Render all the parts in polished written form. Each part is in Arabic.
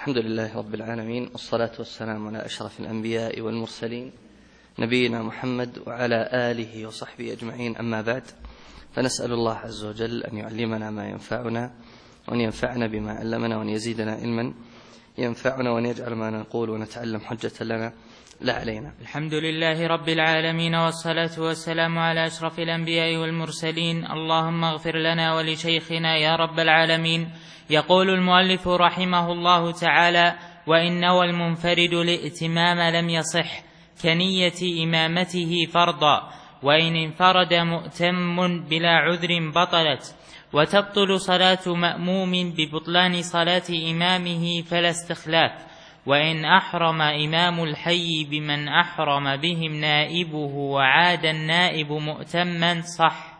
الحمد لله رب العالمين، والصلاة والسلام على أشرف الأنبياء والمرسلين نبينا محمد وعلى آله وصحبه أجمعين. أما بعد، فنسأل الله عز وجل أن يعلمنا ما ينفعنا، وأن ينفعنا بما علمنا، وأن يزيدنا علما ينفعنا، وأن يجعل ما نقول ونتعلم حجة لنا لا علينا. الحمد لله رب العالمين، والصلاة والسلام على أشرف الأنبياء والمرسلين. اللهم اغفر لنا ولشيخنا يا رب العالمين. يقول المؤلف رحمه الله تعالى: وإن نوى المنفرد الائتمام لم يصح كنية إمامته فرضا، وإن انفرد مؤتم بلا عذر بطلت، وتبطل صلاة مأموم ببطلان صلاة إمامه فلا استخلاف، وإن أحرم إمام الحي بمن أحرم بهم نائبه وعاد النائب مؤتما صح.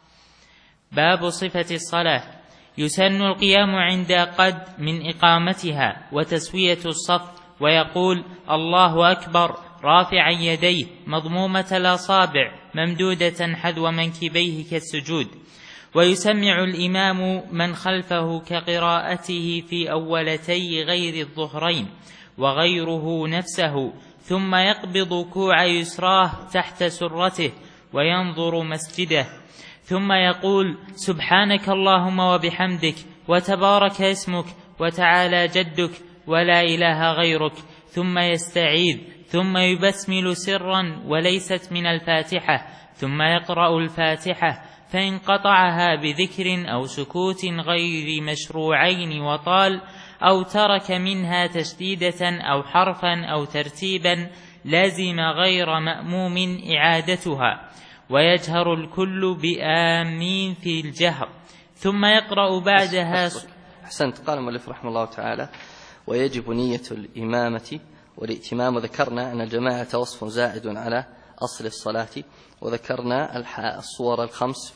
باب صفة الصلاة. يسن القيام عند قد من إقامتها وتسوية الصف، ويقول: الله أكبر رافعا يديه مضمومة الأصابع ممدودة حذو منكبيه كالسجود. ويسمع الإمام من خلفه كقراءته في أولتي غير الظهرين وغيره نفسه، ثم يقبض كوع يسراه تحت سرته وينظر مسجده، ثم يقول: سبحانك اللهم وبحمدك وتبارك اسمك وتعالى جدك ولا إله غيرك، ثم يستعيذ، ثم يبسمل سرا وليست من الفاتحة، ثم يقرأ الفاتحة، فإن قطعها بذكر أو سكوت غير مشروعين وطال، أو ترك منها تشديدة أو حرفا أو ترتيبا، لازم غير مأموم إعادتها، ويجهر الكل بآمين في الجهر، ثم يقرأ بعدها. أحسنت. قال المؤلف رحمه الله تعالى: ويجب نية الإمامة والائتمام. وذكرنا أن الجماعة وصف زائد على أصل الصلاة، وذكرنا الصور الخمس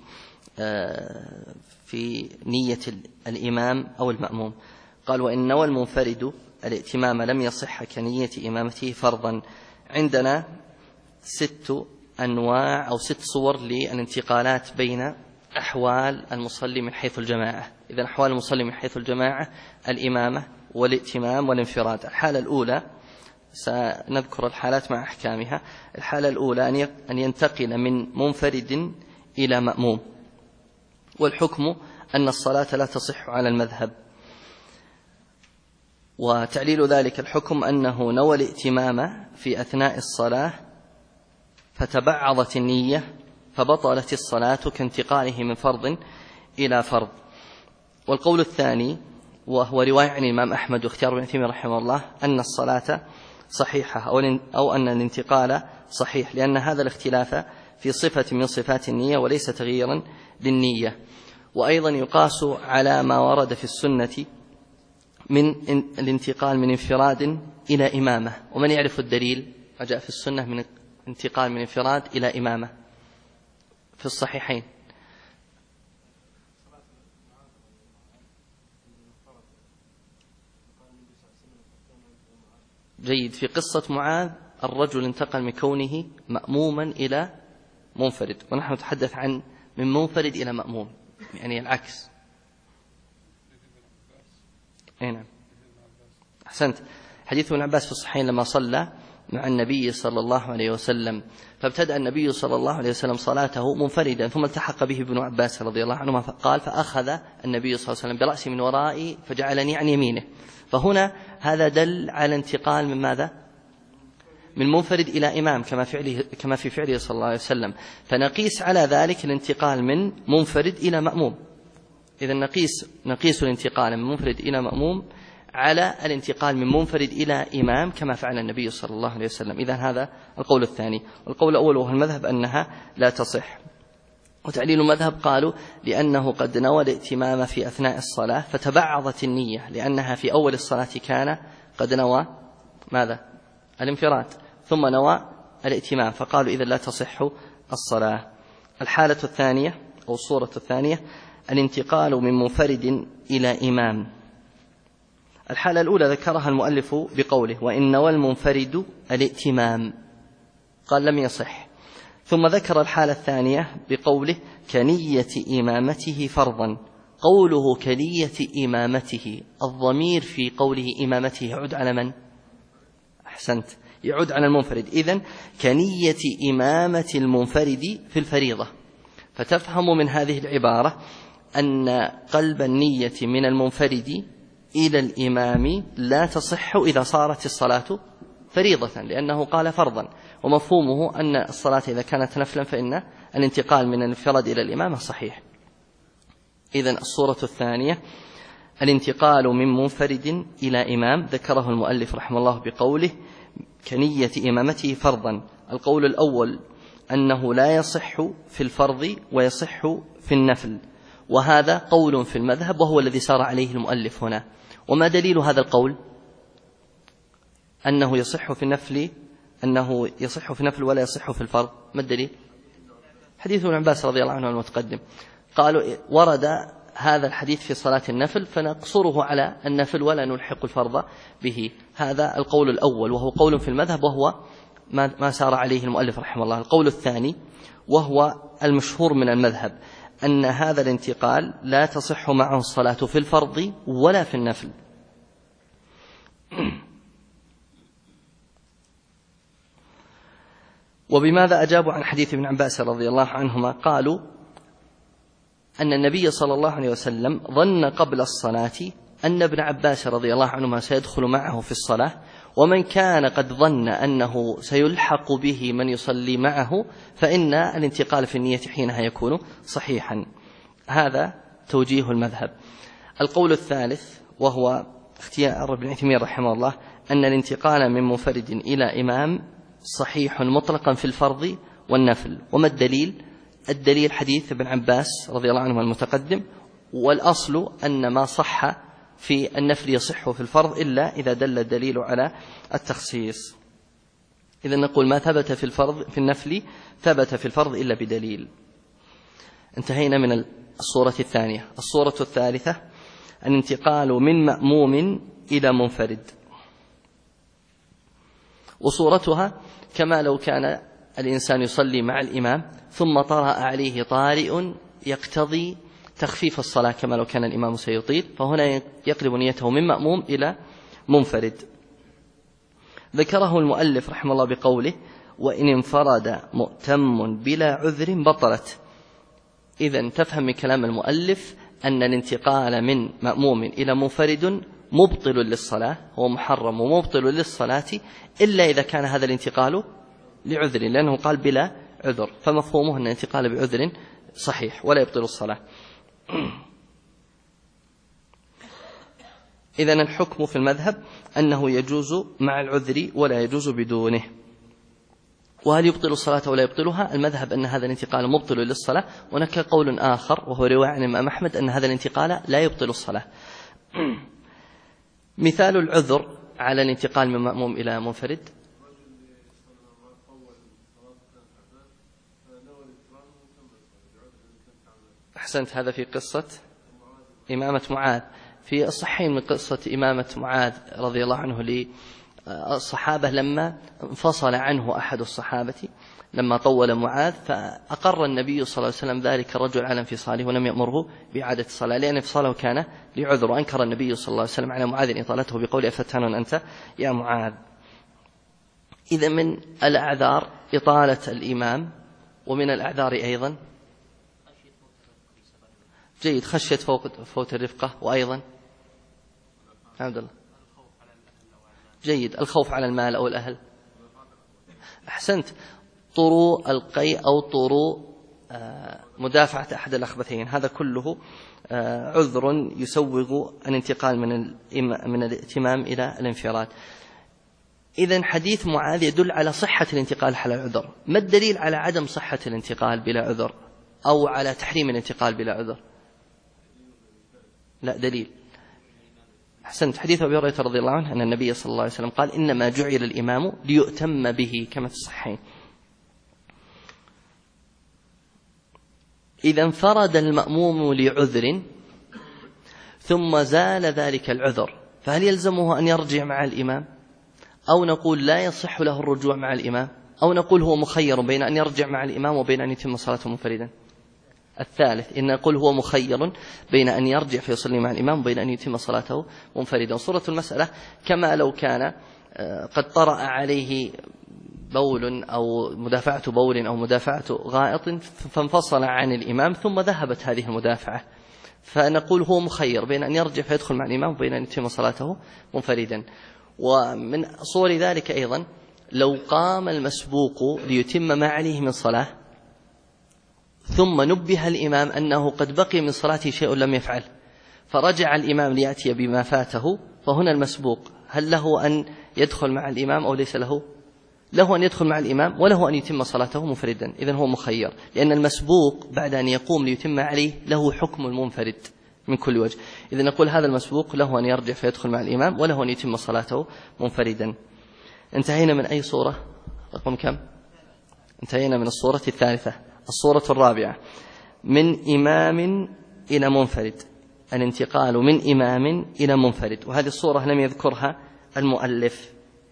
في نية الإمام أو المأموم. قال: وإن نوى المنفرد الائتمام لم يصح كنية إمامته فرضا. عندنا 6 أنواع أو 6 صور للانتقالات بين أحوال المصلي من حيث الجماعة. إذن أحوال المصلي من حيث الجماعة: الإمامة والائتمام والانفراد. الحالة الأولى، سنذكر الحالات مع أحكامها. الحالة الأولى أن ينتقل من منفرد إلى مأموم، والحكم أن الصلاة لا تصح على المذهب. وتعليل ذلك الحكم أنه نوى الائتمام في أثناء الصلاة فتبعضت النية فبطلت الصلاة كانتقاله من فرض إلى فرض. والقول الثاني، وهو رواية عن الإمام أحمد واختيار ابن تيمية رحمه الله، أن الصلاة صحيحة أو أن الانتقال صحيح، لأن هذا الاختلاف في صفة من صفات النية وليس تغييرا للنية. وأيضا يقاس على ما ورد في السنة من الانتقال من انفراد إلى إمامة. ومن يعرف الدليل ما جاء في السنة من انتقال من انفراد إلى إمامة في الصحيحين؟ جيد. في قصة معاذ الرجل انتقل من كونه مأموما إلى منفرد، ونحن نتحدث عن من منفرد إلى مأموم، يعني العكس. نعم، أحسنت. حديث ابن عباس في الصحيحين لما صلى مع النبي صلى الله عليه وسلم، فابتدأ النبي صلى الله عليه وسلم صلاته منفردا، ثم التحق به ابن عباس رضي الله عنهما، قال: فأخذ النبي صلى الله عليه وسلم برأسي من ورائي فجعلني عن يمينه. فهنا هذا دل على انتقال من ماذا؟ من منفرد إلى إمام، كما في فعله صلى الله عليه وسلم. فنقيس على ذلك الانتقال من منفرد إلى مأموم. إذا نقيس الانتقال من منفرد إلى مأموم على الانتقال من منفرد إلى إمام كما فعل النبي صلى الله عليه وسلم. إذا هذا القول الثاني. والقول الأول وهو المذهب أنها لا تصح. وتعليل المذهب قالوا: لأنه قد نوى الائتمام في أثناء الصلاة فتبعضت النية، لأنها في أول الصلاة كان قد نوى ماذا؟ الانفراد، ثم نوى الائتمام، فقالوا إذا لا تصح الصلاة. الحالة الثانية أو الصورة الثانية الانتقال من منفرد إلى إمام. الحالة الأولى ذكرها المؤلف بقوله: وإن نوى المنفرد الائتمام، قال لم يصح. ثم ذكر الحالة الثانية بقوله: كنية إمامته فرضا، قوله كنية إمامته، الضمير في قوله إمامته يعود على من؟ أحسنت، يعود على المنفرد. إذن كنية إمامة المنفرد في الفريضة. فتفهم من هذه العبارة أن قلب النية من المنفرد إلى الإمام لا تصح إذا صارت الصلاة فريضة، لأنه قال فرضا، ومفهومه أن الصلاة إذا كانت نفلا فإن الانتقال من الانفراد إلى الإمام صحيح. إذن الصورة الثانية الانتقال من منفرد إلى إمام، ذكره المؤلف رحمه الله بقوله كنية إمامته فرضا. القول الأول أنه لا يصح في الفرض ويصح في النفل، وهذا قول في المذهب وهو الذي سار عليه المؤلف هنا. وما دليل هذا القول أنه يصح في النفل، أنه يصح في النفل ولا يصح في الفرض؟ ما الدليل؟ حديث ابن عباس رضي الله عنه المتقدم. قالوا ورد هذا الحديث في صلاة النفل فنقصره على النفل ولا نلحق الفرض به. هذا القول الأول وهو قول في المذهب وهو ما سار عليه المؤلف رحمه الله. القول الثاني وهو المشهور من المذهب أن هذا الانتقال لا تصح معه الصلاة في الفرض ولا في النفل. وبماذا أجابوا عن حديث ابن عباس رضي الله عنهما؟ قالوا أن النبي صلى الله عليه وسلم ظن قبل الصلاة أن ابن عباس رضي الله عنهما سيدخل معه في الصلاة، ومن كان قد ظن أنه سيلحق به من يصلي معه فإن الانتقال في النية حينها يكون صحيحا. هذا توجيه المذهب. القول الثالث وهو اختيار ابن عثيمين رحمه الله أن الانتقال من منفرد إلى إمام صحيح مطلقا في الفرض والنفل. وما الدليل؟ الدليل حديث ابن عباس رضي الله عنه المتقدم، والأصل أن ما صح في النفل يصح في الفرض إلا إذا دل الدليل على التخصيص. إذن نقول ما ثبت في الفرض في النفل ثبت في الفرض إلا بدليل. انتهينا من الصورة الثانية. الصورة الثالثة الانتقال من مأموم إلى منفرد، وصورتها كما لو كان الإنسان يصلي مع الإمام ثم طرأ عليه طارئ يقتضي تخفيف الصلاة كما لو كان الإمام سيطيل، فهنا يقلب نيته من مأموم إلى منفرد. ذكره المؤلف رحمه الله بقوله وإن انفرد مؤتم بلا عذر بطلت. إذن تفهم من كلام المؤلف أن الانتقال من مأموم إلى منفرد مبطل للصلاة، هو محرم ومبطل للصلاة إلا إذا كان هذا الانتقال لعذر، لأنه قال بلا عذر، فمفهومه أن الانتقال بعذر صحيح ولا يبطل الصلاة. إذن الحكم في المذهب أنه يجوز مع العذر ولا يجوز بدونه. وهل يبطل الصلاة ولا يبطلها؟ المذهب أن هذا الانتقال مبطل للصلاة، ونك قول آخر وهو رواية عن الإمام أحمد أن هذا الانتقال لا يبطل الصلاة. مثال العذر على الانتقال من مأموم إلى منفرد: أحسنت، هذا في قصة إمامة معاذ. في الصحيح من قصة إمامة معاذ رضي الله عنه للصحابة لما انفصل عنه أحد الصحابة لما طول معاذ، فأقر النبي صلى الله عليه وسلم ذلك الرجل على انفصاله ولم يأمره بإعادة الصلاة لأن انفصاله كان لعذر. وأنكر النبي صلى الله عليه وسلم على معاذ إطالته بقول أفتان أنت يا معاذ. إذا من الأعذار إطالة الإمام، ومن الأعذار أيضا جيد خشية فوت الرفقة، وأيضا عبد الله جيد الخوف على المال أو الأهل. أحسنت، طروء القيء أو طروء مدافعة أحد الأخبثين، هذا كله عذر يسوغ الانتقال من الائتمام إلى الانفراد. إذن حديث معاذ يدل على صحة الانتقال على العذر. ما الدليل على عدم صحة الانتقال بلا عذر أو على تحريم الانتقال بلا عذر؟ لا دليل. أحسنت، حديث أبي هريرة رضي الله عنه أن النبي صلى الله عليه وسلم قال إنما جعل الإمام ليؤتم به كما في الصحيحين. إذا انفرد المأموم لعذر ثم زال ذلك العذر، فهل يلزمه أن يرجع مع الإمام، أو نقول لا يصح له الرجوع مع الإمام، أو نقول هو مخير بين أن يرجع مع الإمام وبين أن يتم صلاته منفردا؟ الثالث إن نقول هو مخير بين أن يرجع فيصلي مع الإمام وبين أن يتم صلاته منفردا. صورة المسألة كما لو كان قد طرأ عليه بول أو مدافعة بول أو مدافعة غائط فانفصل عن الإمام ثم ذهبت هذه المدافعة، فنقول هو مخير بين أن يرجع فيدخل مع الإمام وبين أن يتم صلاته منفردا. ومن صور ذلك أيضا لو قام المسبوق ليتم ما عليه من صلاة ثم نبه الإمام أنه قد بقي من صلاته شيء لم يفعل فرجع الإمام ليأتي بما فاته، فهنا المسبوق هل له أن يدخل مع الإمام أو ليس له؟ له أن يدخل مع الإمام وله أن يتم صلاته منفردا. إذن هو مخير لأن المسبوق بعد أن يقوم ليتم عليه له حكم المنفرد من كل وجه. إذن نقول هذا المسبوق له أن يرجع فيدخل مع الإمام وله أن يتم صلاته منفردا. انتهينا من أي صورة؟ رقم كم؟ انتهينا من الصورة الثالثة. الصورة الرابعة من إمام إلى منفرد، الانتقال من إمام إلى منفرد، وهذه الصورة لم يذكرها المؤلف.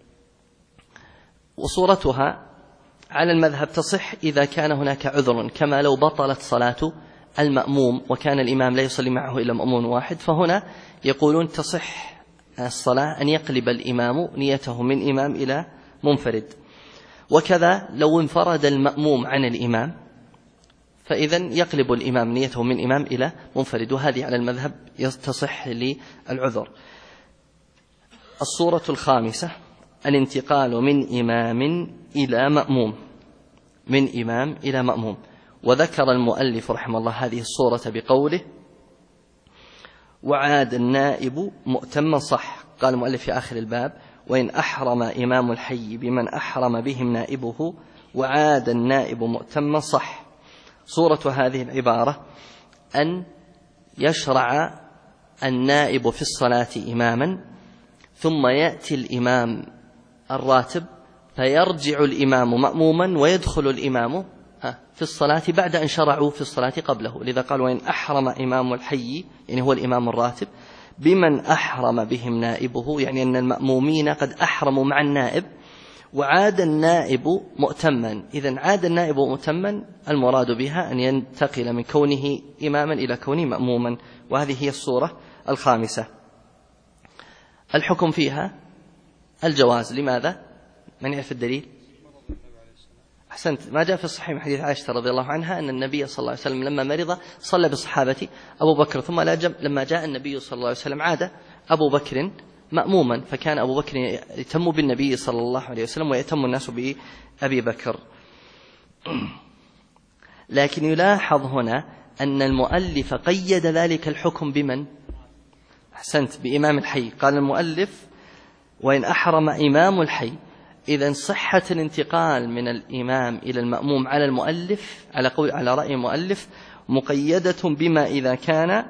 وصورتها على المذهب تصح إذا كان هناك عذر، كما لو بطلت صلاة المأموم وكان الإمام لا يصلي معه إلا مأموم واحد، فهنا يقولون تصح الصلاة أن يقلب الإمام نيته من إمام إلى منفرد. وكذا لو انفرد المأموم عن الإمام فإذن يقلب الإمام نيته من إمام إلى منفرد، وهذه على المذهب تصح للعذر. الصورة الخامسة الانتقال من إمام إلى مأموم، من إمام إلى مأموم. وذكر المؤلف رحمه الله هذه الصورة بقوله وعاد النائب مؤتما صح. قال المؤلف في آخر الباب وإن أحرم إمام الحي بمن أحرم بهم نائبه وعاد النائب مؤتما صح. صورة هذه العبارة أن يشرع النائب في الصلاة إماما ثم يأتي الإمام الراتب فيرجع الإمام مأموما ويدخل الإمام في الصلاة بعد أن شرعوا في الصلاة قبله. لذا قال وإن أحرم إمام الحي يعني هو الإمام الراتب بمن أحرم بهم نائبه، يعني أن المأمومين قد أحرموا مع النائب وعاد النائب مؤتما. إذن عاد النائب مؤتما المراد بها أن ينتقل من كونه إماما إلى كونه مأموما، وهذه هي الصورة الخامسة. الحكم فيها الجواز. لماذا؟ من يعرف الدليل؟ أحسنت. ما جاء في الصحيح من حديث عائشة رضي الله عنها أن النبي صلى الله عليه وسلم لما مرض صلى بالصحابة أبو بكر، ثم لما جاء النبي صلى الله عليه وسلم عاد أبو بكر مأموما، فكان أبو بكر يتم بالنبي صلى الله عليه وسلم ويتم الناس بأبي بكر. لكن يلاحظ هنا أن المؤلف قيد ذلك الحكم بمن؟ أحسنت، بإمام الحي. قال المؤلف وإن أحرم إمام الحي. إذن صحة الانتقال من الإمام إلى المأموم على المؤلف على رأي المؤلف مقيدة بما إذا كان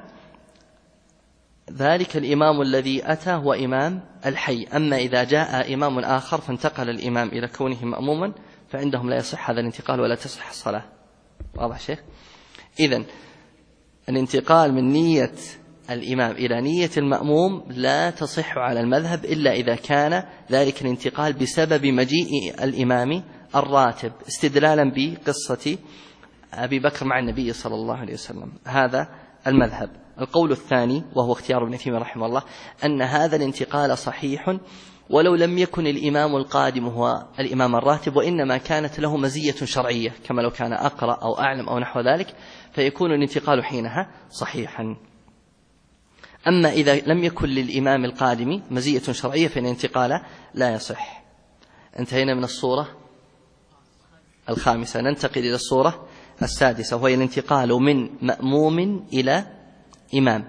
ذلك الإمام الذي أتى هو إمام الحي. أما إذا جاء إمام آخر فانتقل الإمام إلى كونه مأموما فعندهم لا يصح هذا الانتقال ولا تصح الصلاة. واضح شيخ؟ إذن الانتقال من نية الإمام إلى نية المأموم لا تصح على المذهب إلا إذا كان ذلك الانتقال بسبب مجيء الإمام الراتب، استدلالا بقصة أبي بكر مع النبي صلى الله عليه وسلم. هذا المذهب. القول الثاني وهو اختيار ابن تيمية رحمه الله أن هذا الانتقال صحيح ولو لم يكن الإمام القادم هو الإمام الراتب، وإنما كانت له مزية شرعية كما لو كان أقرأ أو أعلم أو نحو ذلك، فيكون الانتقال حينها صحيحا. أما إذا لم يكن للإمام القادم مزية شرعية فإن الانتقال لا يصح. انتهينا من الصورة الخامسة، ننتقل إلى الصورة السادسة وهي الانتقال من مأموم إلى إمام.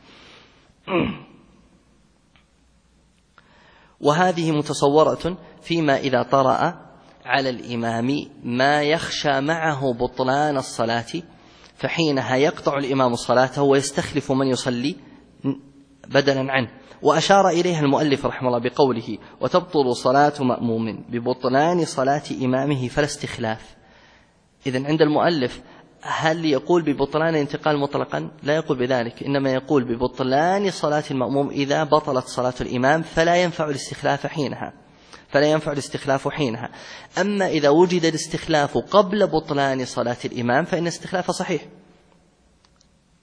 وهذه متصورة فيما إذا طرأ على الإمام ما يخشى معه بطلان الصلاة، فحينها يقطع الإمام صلاته ويستخلف من يصلي بدلا عنه. وأشار إليها المؤلف رحمه الله بقوله وتبطل صلاة مأموم ببطلان صلاة إمامه فلا استخلاف. إذن عند المؤلف هل يقول ببطلان الانتقال مطلقا؟ لا يقول بذلك، إنما يقول ببطلان صلاة المأموم إذا بطلت صلاة الإمام فلا ينفع الاستخلاف حينها. أما إذا وجد الاستخلاف قبل بطلان صلاة الإمام فإن الاستخلاف صحيح،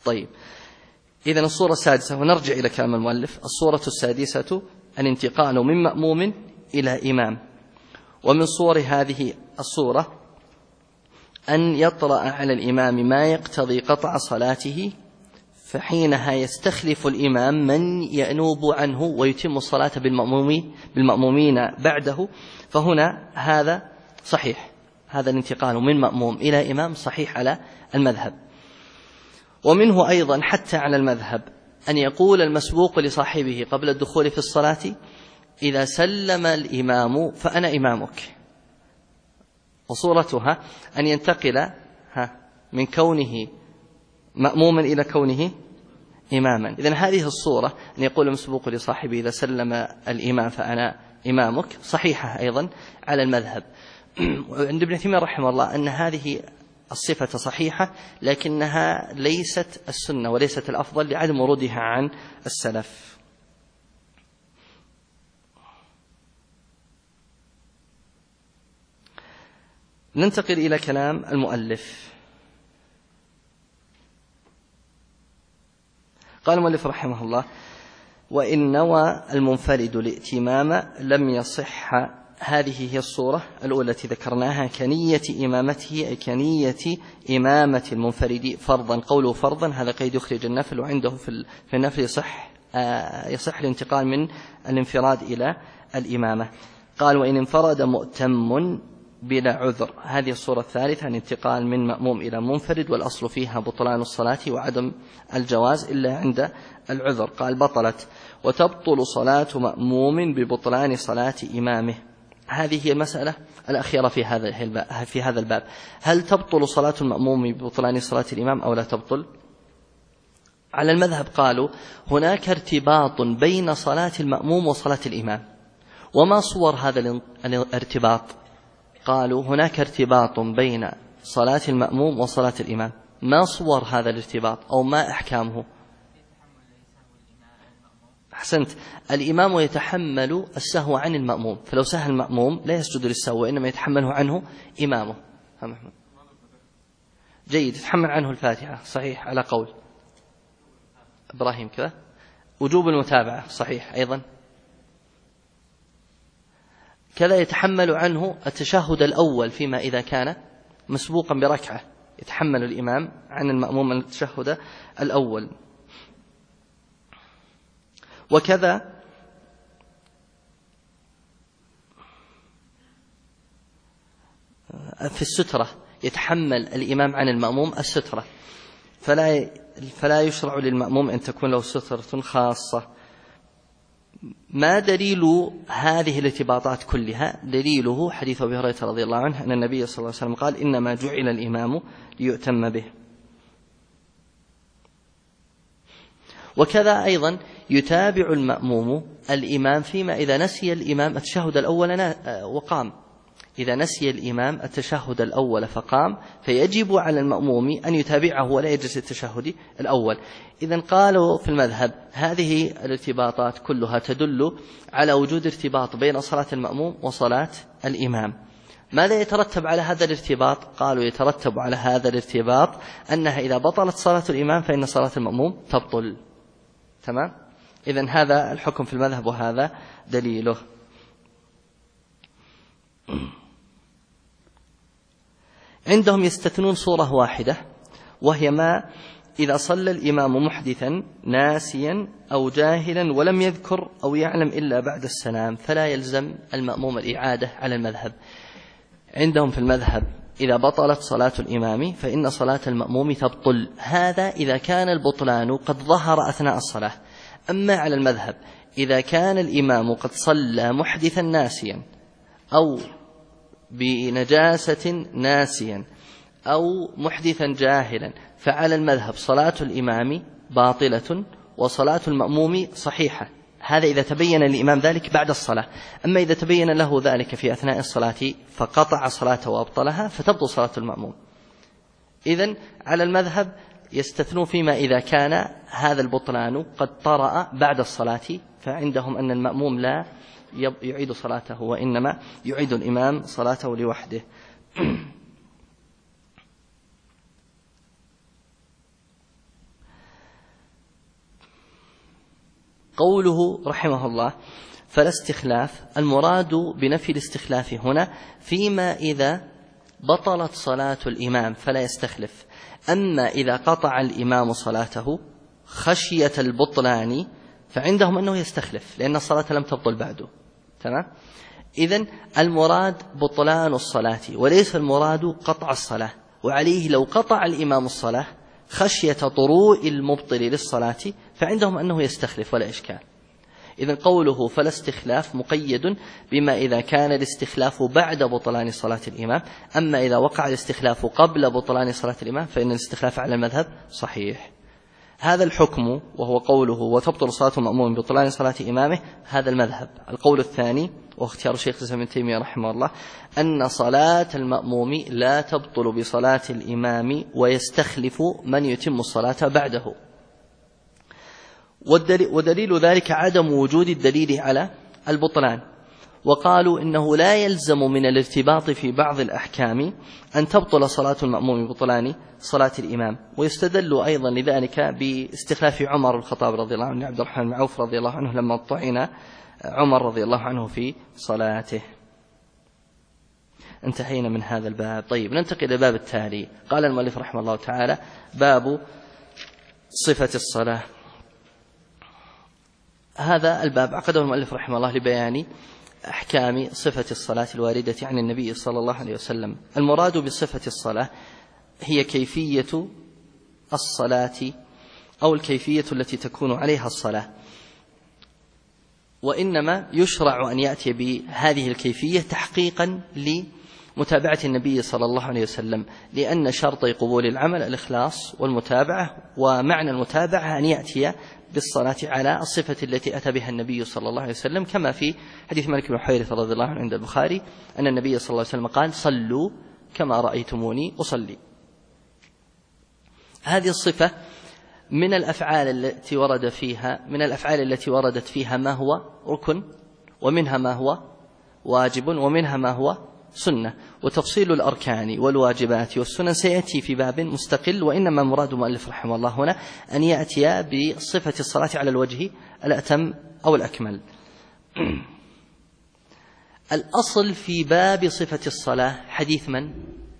طيب، إذن الصورة السادسة، ونرجع إلى كلام المؤلف، الصورة السادسة الانتقال من مأموم إلى إمام. ومن صور هذه الصورة أن يطرأ على الإمام ما يقتضي قطع صلاته، فحينها يستخلف الإمام من ينوب عنه ويتم الصلاة بالمأمومين بعده، فهنا هذا صحيح، هذا الانتقال من مأموم إلى إمام صحيح على المذهب. ومنه أيضا حتى على المذهب أن يقول المسبوق لصاحبه قبل الدخول في الصلاة: إذا سلم الإمام فأنا إمامك. وصورتها أن ينتقل من كونه مأموما إلى كونه إماما. إذن هذه الصورة أن يقول المسبوق لصاحبه: إذا سلم الإمام فأنا إمامك، صحيحة أيضا على المذهب. وعند ابن تيمية رحمه الله أن هذه الصفة صحيحة، لكنها ليست السنة وليست الأفضل لعدم ورودها عن السلف. ننتقل إلى كلام المؤلف. قال المؤلف رحمه الله: وإن نوى المنفرد الائتمام لم يصح. هذه هي الصورة الأولى التي ذكرناها، كنية إمامته، أي كنية إمامة المنفرد فرضا. قوله فرضا هذا قيد يخرج النفل، وعنده في النفل يصح الانتقال من الانفراد إلى الإمامة. قال: وإن انفرد مؤتم بلا عذر. هذه الصورة الثالثة، الانتقال من مأموم إلى منفرد، والأصل فيها بطلان الصلاة وعدم الجواز إلا عند العذر. قال: بطلت وتبطل صلاة مأموم ببطلان صلاة إمامه. هذه هي المسألة الأخيرة في هذا الباب. هل تبطل صلاة المأموم ببطلان صلاة الإمام أو لا تبطل؟ على المذهب قالوا هناك ارتباط بين صلاة المأموم وصلاة الإمام. وما صور هذا الارتباط؟ قالوا هناك ارتباط بين صلاة المأموم وصلاة الإمام. ما صور هذا الارتباط أو ما أحكامه؟ أحسنت، الإمام يتحمل السهو عن المأموم، فلو سهى المأموم لا يسجد للسهو، وإنما يتحمله عنه إمامه. جيد، يتحمل عنه الفاتحة، صحيح على قول إبراهيم كذا. وجوب المتابعة، صحيح أيضا كذا. يتحمل عنه التشهد الأول فيما إذا كان مسبوقا بركعة، يتحمل الإمام عن المأموم التشهد الأول. وكذا في السترة يتحمل الإمام عن المأموم السترة، فلا يشرع للمأموم أن تكون له سترة خاصة. ما دليل هذه الارتباطات كلها؟ دليله حديث أبي هريرة رضي الله عنه أن النبي صلى الله عليه وسلم قال: إنما جعل الإمام ليؤتم به. وكذا أيضا يتابع المأموم الإمام فيما إذا نسي الإمام التشهد الأول وقام. إذا نسي الإمام التشهد الأول فقام، فيجب على المأموم أن يتابعه ولا يجلس التشهد الأول. إذن قالوا في المذهب هذه الارتباطات كلها تدل على وجود ارتباط بين صلاة المأموم وصلاة الإمام. ماذا يترتب على هذا الارتباط؟ قالوا يترتب على هذا الارتباط أنها إذا بطلت صلاة الإمام فإن صلاة المأموم تبطل. تمام؟ إذن هذا الحكم في المذهب وهذا دليله. عندهم يستثنون صورة واحدة، وهي ما إذا صلى الإمام محدثا ناسيا أو جاهلا ولم يذكر أو يعلم إلا بعد السلام، فلا يلزم المأموم الإعادة على المذهب. عندهم في المذهب إذا بطلت صلاة الإمام فإن صلاة المأموم تبطل. هذا إذا كان البطلان قد ظهر أثناء الصلاة. أما على المذهب إذا كان الإمام قد صلى محدثا ناسيا أو بنجاسة ناسيا أو محدثا جاهلا، فعلى المذهب صلاة الإمام باطلة وصلاة المأموم صحيحة. هذا إذا تبين الإمام ذلك بعد الصلاة. أما إذا تبين له ذلك في أثناء الصلاة فقطع صلاته وأبطلها فتبطل صلاة المأموم. إذن على المذهب يستثنون فيما إذا كان هذا البطلان قد طرأ بعد الصلاة، فعندهم أن المأموم لا يعيد صلاته وإنما يعيد الإمام صلاته لوحده. قوله رحمه الله فلا استخلاف، المراد بنفي الاستخلاف هنا فيما إذا بطلت صلاة الإمام فلا يستخلف. أما إذا قطع الإمام صلاته خشية البطلان فعندهم أنه يستخلف، لأن الصلاة لم تبطل بعده. تمام؟ إذن المراد بطلان الصلاة وليس المراد قطع الصلاة، وعليه لو قطع الإمام الصلاة خشية طروء المبطل للصلاة فعندهم أنه يستخلف ولا إشكال. إذن قوله فلا استخلاف مقيد بما إذا كان الاستخلاف بعد بطلان صلاة الإمام. أما إذا وقع الاستخلاف قبل بطلان صلاة الإمام فإن الاستخلاف على المذهب صحيح. هذا الحكم وهو قوله وتبطل صلاة المأموم ببطلان صلاة إمامه، هذا المذهب. القول الثاني واختيار الشيخ الإسلام ابن تيمية رحمه الله أن صلاة المأموم لا تبطل بصلاة الإمام ويستخلف من يتم الصلاة بعده. ودليل ذلك عدم وجود الدليل على البطلان، وقالوا إنه لا يلزم من الارتباط في بعض الأحكام أن تبطل صلاة المأموم ببطلان صلاة الإمام. ويستدل أيضا لذلك باستخلاف عمر الخطاب رضي الله عنه عبد الرحمن بن عوف رضي الله عنه لما طعن عمر رضي الله عنه في صلاته. انتهينا من هذا الباب. طيب ننتقل إلى الباب التالي. قال المؤلف رحمه الله تعالى باب صفة الصلاة. هذا الباب عقده المؤلف رحمه الله لبيان أحكام صفة الصلاة الواردة عن النبي صلى الله عليه وسلم. المراد بصفة الصلاة هي كيفية الصلاة أو الكيفية التي تكون عليها الصلاة، وإنما يشرع أن يأتي بهذه الكيفية تحقيقا لمتابعة النبي صلى الله عليه وسلم، لأن شرط قبول العمل الإخلاص والمتابعة، ومعنى المتابعة أن يأتي بالصلاة على الصفة التي أتى بها النبي صلى الله عليه وسلم، كما في حديث مالك بن حويرث رضي الله عنه عند البخاري أن النبي صلى الله عليه وسلم قال صلوا كما رأيتموني أصلي. هذه الصفة من الأفعال التي وردت فيها ما هو ركن، ومنها ما هو واجب، ومنها ما هو سنة. وتفصيل الأركان والواجبات والسنن سيأتي في باب مستقل، وإنما مراد مؤلف رحمه الله هنا أن يأتي بصفة الصلاة على الوجه الأتم أو الأكمل. الأصل في باب صفة الصلاة حديث من؟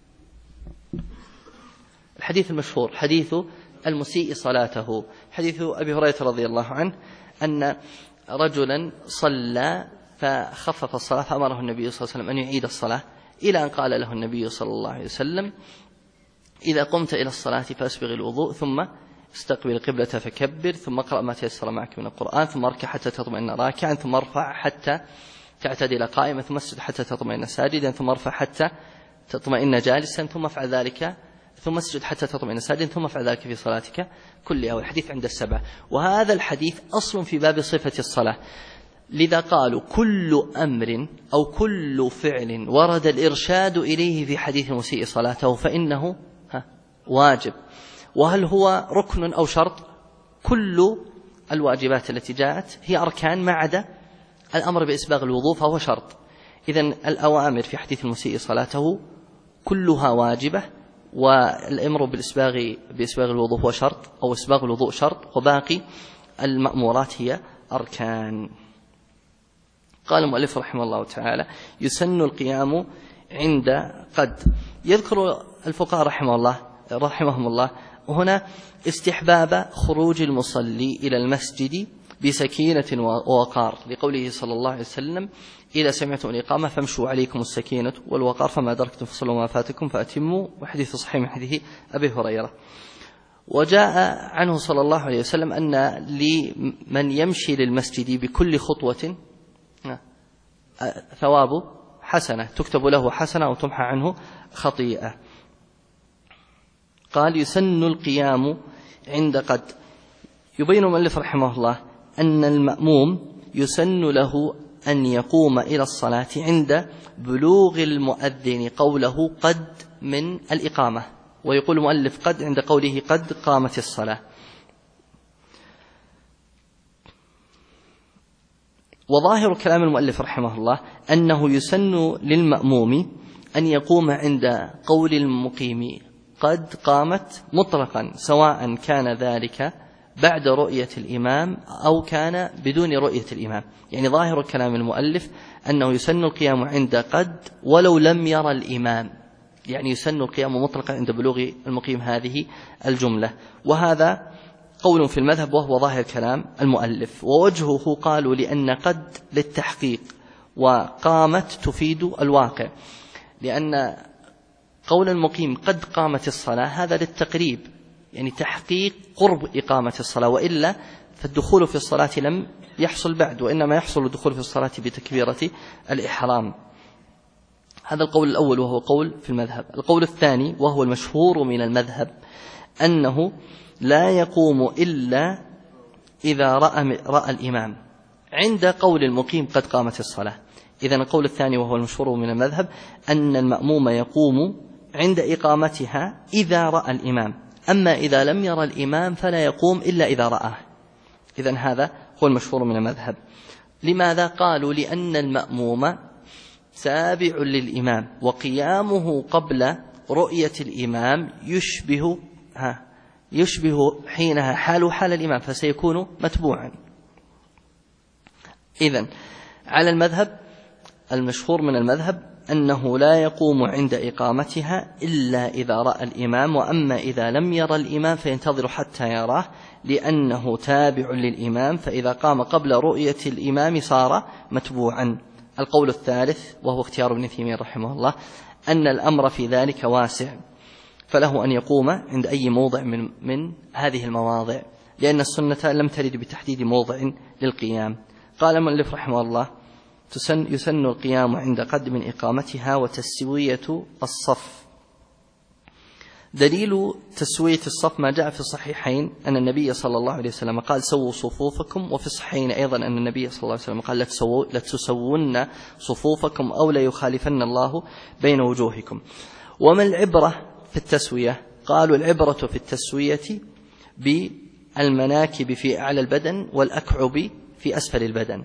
الحديث المشهور حديث المسيء صلاته، حديث أبي هريرة رضي الله عنه أن رجلا صلى فخفف الصلاة فأمره النبي صلى الله عليه وسلم أن يعيد الصلاة، إلى أن قال له النبي صلى الله عليه وسلم إذا قمت إلى الصلاة فأسبغ الوضوء ثم استقبل القبلة فكبر ثم اقرأ ما تيسر معك من القرآن ثم اركع حتى تطمئن راكعا ثم ارفع حتى تعتدل قائما ثم اسجد حتى تطمئن ساجدا ثم ارفع حتى تطمئن جالسا ثم افعل ذلك ثم اسجد حتى تطمئن ساجدا ثم افعل ذلك في صلاتك كلها. والحديث عند السبع. وهذا الحديث أصل في باب صفة الصلاة، لذا قالوا كل أمر أو كل فعل ورد الإرشاد إليه في حديث المسيء صلاته فإنه واجب. وهل هو ركن أو شرط؟ كل الواجبات التي جاءت هي أركان ما عدا الأمر بإسباغ الوضوء فهو شرط. إذن الأوامر في حديث المسيء صلاته كلها واجبة، والأمر بإسباغ الوضوء هو شرط أو إسباغ الوضوء شرط، وباقي المأمورات هي أركان. قال المؤلف رحمه الله تعالى يسن القيام عند قد. يذكر الفقهاء رحمهم الله هنا استحباب خروج المصلي إلى المسجد بسكينة ووقار، لقوله صلى الله عليه وسلم إذا سمعتم الإقامة فامشوا عليكم السكينة والوقار فما أدركتم فصلوا وما فاتكم فأتموا، وحديث صحيح من حديث أبي هريرة. وجاء عنه صلى الله عليه وسلم أن لمن يمشي للمسجد بكل خطوة ثواب حسنة تكتب له حسنة أو تمحى عنه خطيئة. قال يسن القيام عند قد. يبين المؤلف رحمه الله أن المأموم يسن له أن يقوم إلى الصلاة عند بلوغ المؤذن قوله قد من الإقامة، ويقول المؤلف قد عند قوله قد قامت الصلاة. وظاهر كلام المؤلف رحمه الله أنه يسن للمأموم أن يقوم عند قول المقيم قد قامت مطلقا، سواء كان ذلك بعد رؤية الإمام أو كان بدون رؤية الإمام. يعني ظاهر كلام المؤلف أنه يسن القيام عند قد ولو لم يرى الإمام، يعني يسن القيام مطلقا عند بلوغ المقيم هذه الجملة. وهذا قول في المذهب وهو ظاهر كلام المؤلف. ووجهه قالوا لأن قد للتحقيق وقامت تفيد الواقع، لأن قول المقيم قد قامت الصلاة هذا للتقريب، يعني تحقيق قرب إقامة الصلاة، وإلا فالدخول في الصلاة لم يحصل بعد، وإنما يحصل الدخول في الصلاة بتكبيرة الإحرام. هذا القول الأول وهو قول في المذهب. القول الثاني وهو المشهور من المذهب أنه لا يقوم إلا إذا رأى الإمام عند قول المقيم قد قامت الصلاة. إذن القول الثاني وهو المشهور من المذهب أن المأموم يقوم عند إقامتها إذا رأى الإمام، أما إذا لم يرى الإمام فلا يقوم إلا إذا رآه. إذن هذا هو المشهور من المذهب. لماذا؟ قالوا لأن المأموم تابع للإمام، وقيامه قبل رؤية الإمام يشبه حينها حال الإمام، فسيكون متبوعا. إذن على المذهب المشهور من المذهب أنه لا يقوم عند إقامتها إلا إذا رأى الإمام، وأما إذا لم يرى الإمام فينتظر حتى يراه، لأنه تابع للإمام، فإذا قام قبل رؤية الإمام صار متبوعا. القول الثالث وهو اختيار ابن تيمية رحمه الله أن الأمر في ذلك واسع، فله أن يقوم عند أي موضع من هذه المواضع، لأن السنة لم ترد بتحديد موضع للقيام. قال المؤلف رحمه الله يسن القيام عند قد من إقامتها وتسوية الصف. دليل تسوية الصف ما جاء في الصحيحين أن النبي صلى الله عليه وسلم قال سووا صفوفكم، وفي الصحيحين أيضا أن النبي صلى الله عليه وسلم قال لا تسوون صفوفكم أو لا يخالفن الله بين وجوهكم. وما العبرة في التسوية؟ قالوا العبرة في التسوية بالمناكب في أعلى البدن والأكعب في أسفل البدن.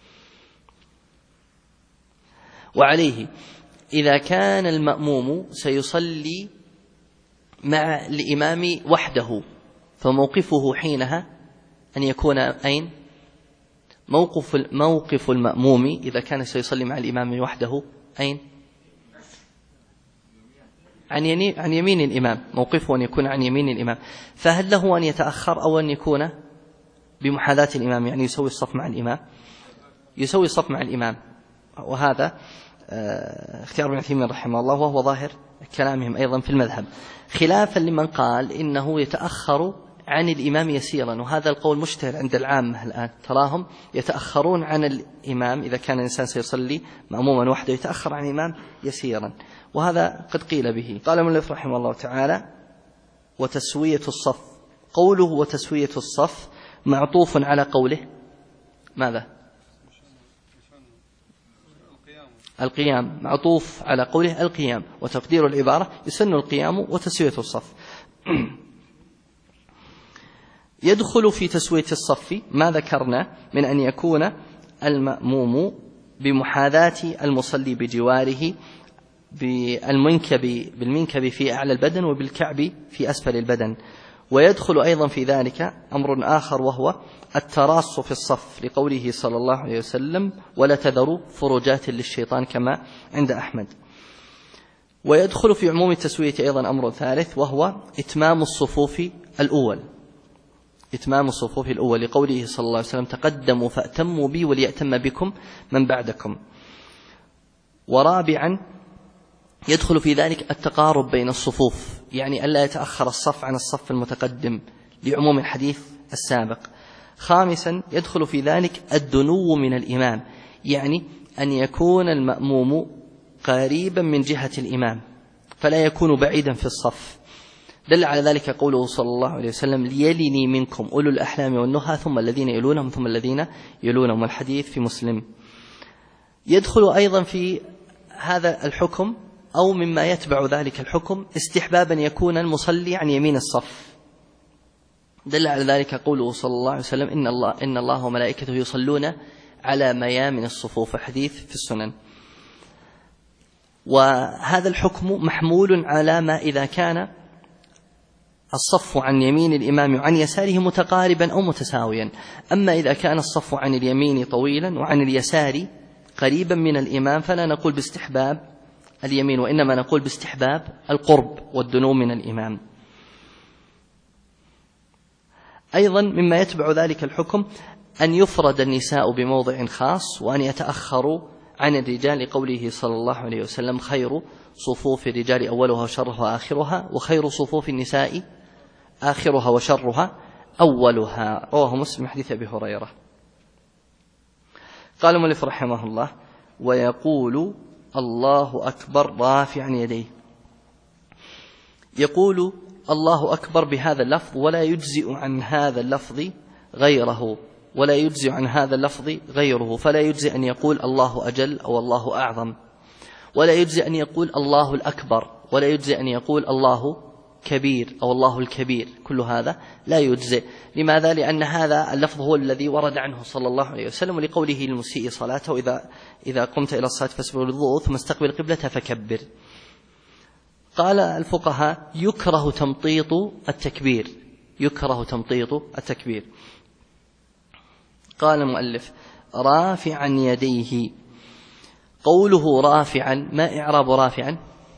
وعليه إذا كان المأموم سيصلي مع الإمام وحده فموقفه حينها أن يكون أين؟ موقف المأموم إذا كان سيصلي مع الإمام وحده أين؟ عن يمين الإمام، موقفه أن يكون عن يمين الإمام. فهل له أن يتأخر أو أن يكون بمحاذاة الإمام، يعني يسوي الصف مع الإمام؟ يسوي الصف مع الإمام. وهذا اختيار ابن تيمية رحمه الله وهو ظاهر كلامهم أيضا في المذهب، خلافا لمن قال إنه يتأخر عن الإمام يسيرا. وهذا القول مشتهر عند العامة الآن، تراهم يتأخرون عن الإمام إذا كان الإنسان سيصلي مأموما وحده يتأخر عن الإمام يسيرا، وهذا قد قيل به. قال المؤلف رحمه الله تعالى وتسوية الصف. قوله وتسوية الصف معطوف على قوله ماذا؟ القيام، معطوف على قوله القيام، وتقدير العبارة يسن القيام وتسوية الصف. يدخل في تسوية الصف ما ذكرنا من أن يكون المأموم بمحاذاة المصلي بجواره، بالمنكب في أعلى البدن وبالكعب في أسفل البدن. ويدخل أيضا في ذلك أمر آخر وهو التراص في الصف، لقوله صلى الله عليه وسلم ولا تذروا فرجات للشيطان كما عند أحمد. ويدخل في عموم التسوية أيضا أمر ثالث وهو إتمام الصفوف الأول، إتمام الصفوف الأول، لقوله صلى الله عليه وسلم تقدموا فأتموا بي وليأتم بكم من بعدكم. ورابعا يدخل في ذلك التقارب بين الصفوف، يعني ألا يتأخر الصف عن الصف المتقدم لعموم الحديث السابق. خامسا يدخل في ذلك الدنو من الإمام، يعني أن يكون المأموم قريبا من جهة الإمام فلا يكون بعيدا في الصف. دل على ذلك قوله صلى الله عليه وسلم ليلني منكم أولو الأحلام والنهى ثم الذين يلونهم ثم الذين يلونهم، والحديث في مسلم. يدخل أيضا في هذا الحكم أو مما يتبع ذلك الحكم استحبابا يكون المصلي عن يمين الصف. دل على ذلك قوله صلى الله عليه وسلم إن الله وملائكته يصلون على ميامن الصفوف، حديث في السنن. وهذا الحكم محمول على ما إذا كان الصف عن يمين الإمام وعن يساره متقاربا أو متساويا. أما إذا كان الصف عن اليمين طويلا وعن اليسار قريبا من الإمام فلا نقول باستحباب اليمين، وإنما نقول باستحباب القرب والدنو من الإمام. أيضا مما يتبع ذلك الحكم أن يفرد النساء بموضع خاص وأن يتأخروا عن الرجال لقوله صلى الله عليه وسلم: خير صفوف الرجال أولها وشرها آخرها، وخير صفوف النساء آخرها وشرها أولها. رواه مسلم حديث أبي هريرة. قال المؤلف رحمه الله: ويقول الله أكبر رافعا يديه. يقول الله أكبر بهذا اللفظ ولا يجزئ عن هذا اللفظ غيره، ولا يجزئ عن هذا اللفظ غيره، فلا يجزئ أن يقول الله أجل أو الله أعظم، ولا يجزئ أن يقول الله الأكبر، ولا يجزئ أن يقول الله كبير أو الله الكبير، كل هذا لا يجزئ. لماذا؟ لأن هذا اللفظ هو الذي ورد عنه صلى الله عليه وسلم، ولقوله للمسيء صلاته: إذا قمت إلى الصلاة فاسبغ الوضوء ثم استقبل القبلة فكبر. قال الفقهاء: يكره تمطيط التكبير، يكره تمطيط التكبير. قال المؤلف: رافعا يديه. قوله رافعا، ما إعراب رافعا؟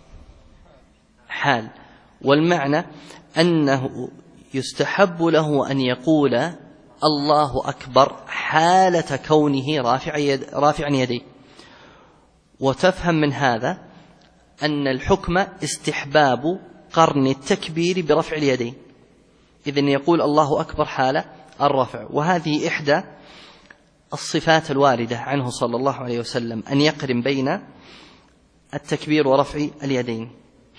حال، والمعنى أنه يستحب له أن يقول الله أكبر حالة كونه رافعا يديه. وتفهم من هذا أن الحكم استحباب قرن التكبير برفع اليدين، إذن يقول الله أكبر حال الرفع. وهذه إحدى الصفات الواردة عنه صلى الله عليه وسلم، أن يقرن بين التكبير ورفع اليدين.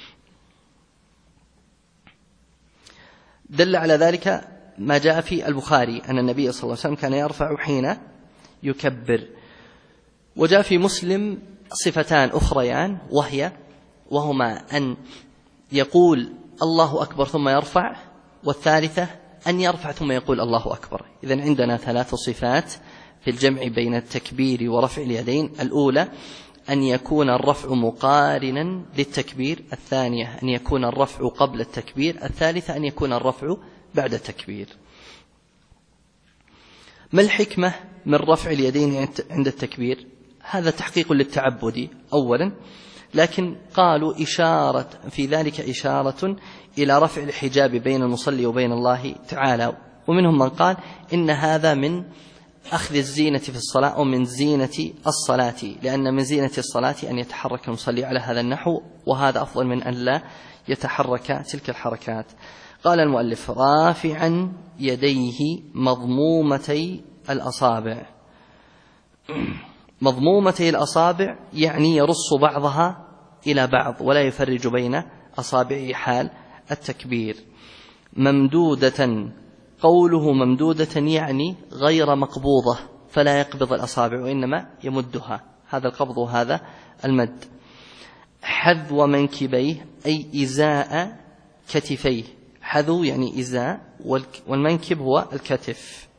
دل على ذلك ما جاء في البخاري أن النبي صلى الله عليه وسلم كان يرفع حين يكبر. وجاء في مسلم صفتان أخريان، وهما أن يقول الله أكبر ثم يرفع، والثالثة أن يرفع ثم يقول الله أكبر. إذن عندنا 3 صفات في الجمع بين التكبير ورفع اليدين: الأولى أن يكون الرفع مقارنا للتكبير، الثانية أن يكون الرفع قبل التكبير، الثالثة أن يكون الرفع بعد التكبير. ما الحكمة من رفع اليدين عند التكبير؟ هذا تحقيق للتعبد أولا، لكن قالوا إشارة في ذلك إشارة إلى رفع الحجاب بين المصلي وبين الله تعالى. ومنهم من قال إن هذا من أخذ الزينة في الصلاة أو من زينة الصلاة، لأن من زينة الصلاة أن يتحرك المصلي على هذا النحو، وهذا أفضل من أن لا يتحرك تلك الحركات. قال المؤلف: رافعا يديه مضمومتي الأصابع. مضمومتي الأصابع يعني يرص بعضها إلى بعض ولا يفرج بين أصابعه حال التكبير. ممدودة، قوله ممدودة يعني غير مقبوضة، فلا يقبض الأصابع وإنما يمدها، هذا القبض وهذا المد. حذو منكبيه أي إزاء كتفيه، حذو يعني إزاء، والمنكب هو الكتف.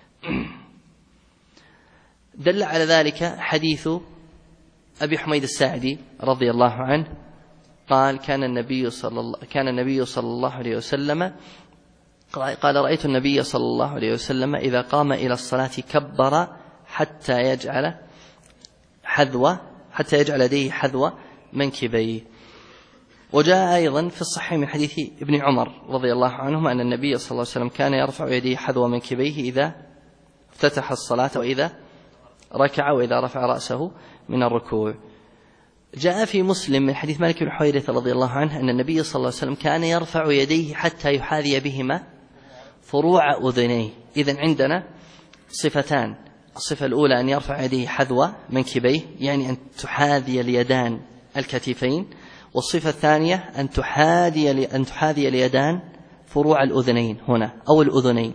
دل على ذلك حديث أبي حميد الساعدي رضي الله عنه قال: كان النبي صلى الله عليه وسلم قال: رأيت النبي صلى الله عليه وسلم إذا قام إلى الصلاة كبر حتى يجعل يديه حذو منكبيه. وجاء أيضا في الصحيح من حديث ابن عمر رضي الله عنهما أن النبي صلى الله عليه وسلم كان يرفع يديه حذو منكبيه إذا افتتح الصلاة وإذا ركع وإذا رفع رأسه من الركوع. جاء في مسلم من حديث مالك بن حويرث رضي الله عنه أن النبي صلى الله عليه وسلم كان يرفع يديه حتى يحاذي بهما فروع أذنيه. إذن عندنا صفتان: الصفة الأولى أن يرفع يديه حذو منكبيه يعني أن تحاذي اليدان الكتفين، والصفة الثانية أن تحاذي اليدان فروع الأذنين هنا أو الأذنين.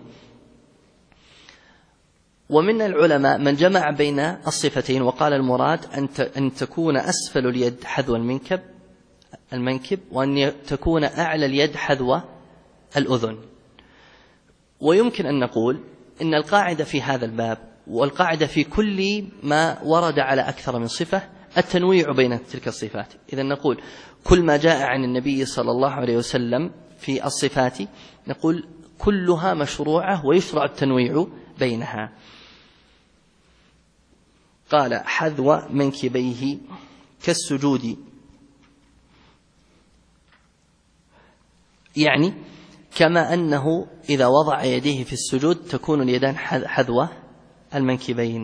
ومن العلماء من جمع بين الصفتين وقال المراد أن تكون أسفل اليد حذو المنكب وأن تكون أعلى اليد حذو الأذن. ويمكن أن نقول إن القاعدة في هذا الباب والقاعدة في كل ما ورد على أكثر من صفة التنويع بين تلك الصفات. إذن نقول كل ما جاء عن النبي صلى الله عليه وسلم في الصفات نقول كلها مشروعة ويشرع التنويع بينها. قال حذو منكبيه كالسجود، يعني كما أنه إذا وضع يديه في السجود تكون اليدان حذو المنكبين،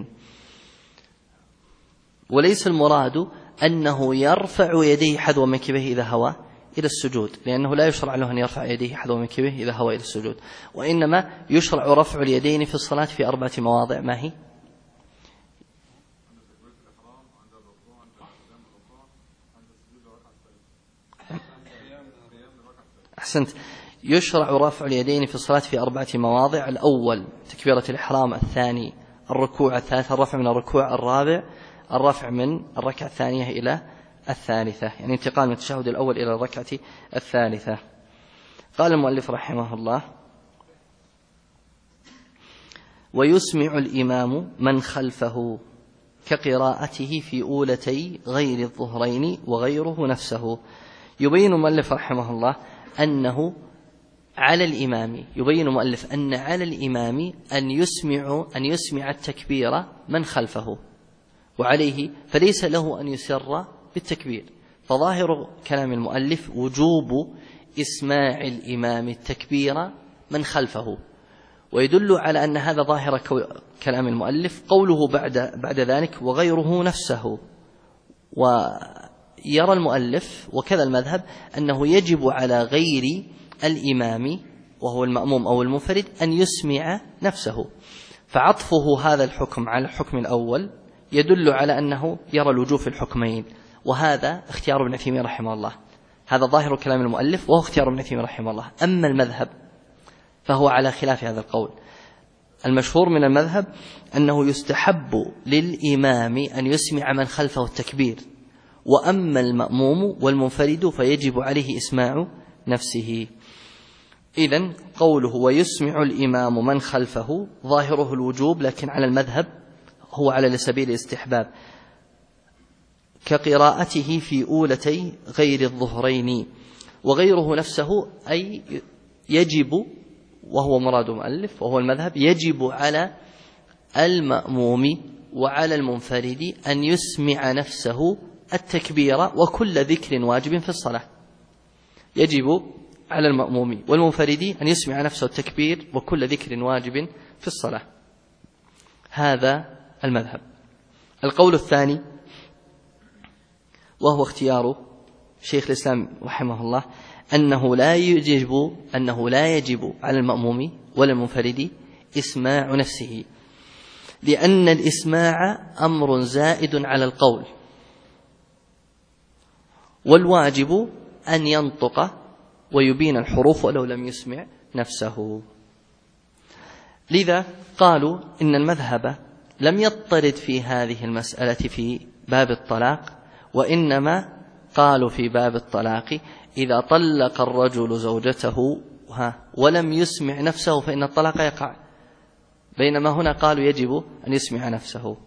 وليس المراد أنه يرفع يديه حذو منكبيه إذا هوى إلى السجود، لأنه لا يشرع له أن يرفع يديه حذو منكبيه إذا هوى إلى السجود، وإنما يشرع رفع اليدين في الصلاة في 4 مواضع. ما هي؟ أحسنت. يشرع رفع اليدين في الصلاة في 4 مواضع: الأول تكبيرة الإحرام، الثاني الركوع، الثالث الرفع من الركوع، الرابع الرفع من الركعة الثانية إلى الثالثة، يعني انتقال من التشهد الأول إلى الركعة الثالثة. قال المؤلف رحمه الله: ويسمع الإمام من خلفه كقراءته في أولتي غير الظهرين وغيره نفسه. يبين المؤلف رحمه الله أنه على الإمام، يبين المؤلف أن على الإمام أن يسمع التكبير من خلفه، وعليه فليس له أن يسر بالتكبير. فظاهر كلام المؤلف وجوب إسماع الإمام التكبير من خلفه، ويدل على أن هذا ظاهر كلام المؤلف قوله بعد ذلك وغيره نفسه. ويرى المؤلف وكذا المذهب أنه يجب على غير الإمام وهو المأموم أو المنفرد أن يسمع نفسه، فعطفه هذا الحكم على الحكم الأول يدل على أنه يرى الوجوب في الحكمين، وهذا اختيار ابن تيمية رحمه الله. هذا ظاهر كلام المؤلف وهو اختيار ابن تيمية رحمه الله. أما المذهب فهو على خلاف هذا القول. المشهور من المذهب أنه يستحب للإمام أن يسمع من خلفه التكبير، وأما المأموم والمنفرد فيجب عليه إسماع نفسه. إذن قوله ويسمع الإمام من خلفه ظاهره الوجوب، لكن على المذهب هو على سبيل الاستحباب، كقراءته في أولتي غير الظهرين وغيره نفسه، أي يجب، وهو مراد مؤلف وهو المذهب، يجب على المأموم وعلى المنفرد أن يسمع نفسه التكبير وكل ذكر واجب في الصلاة. يجب على المأموم والمنفرد أن يسمع نفسه التكبير وكل ذكر واجب في الصلاة. هذا المذهب. القول الثاني وهو اختيار شيخ الإسلام رحمه الله أنه لا يجب على المأموم ولا المنفرد إسماع نفسه، لأن الإسماع أمر زائد على القول، والواجب أن ينطق ويبين الحروف ولو لم يسمع نفسه. لذا قالوا إن المذهب لم يضطرد في هذه المسألة في باب الطلاق، وإنما قالوا في باب الطلاق إذا طلق الرجل زوجته ولم يسمع نفسه فإن الطلاق يقع، بينما هنا قالوا يجب أن يسمع نفسه.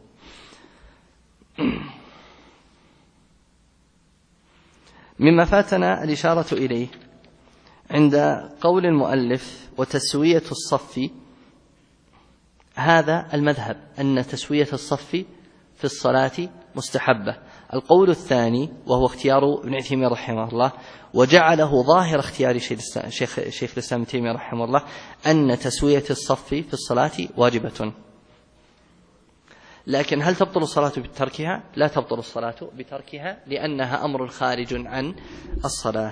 مما فاتنا الإشارة إليه عند قول المؤلف وتسوية الصف، هذا المذهب أن تسوية الصف في الصلاة مستحبة. القول الثاني وهو اختيار ابن تيمية رحمه الله، وجعله ظاهر اختيار شيخ الإسلام ابن تيمية رحمه الله، أن تسوية الصف في الصلاة واجبة. لكن هل تبطل الصلاة بتركها؟ لا تبطل الصلاة بتركها، لأنها أمر خارج عن الصلاة.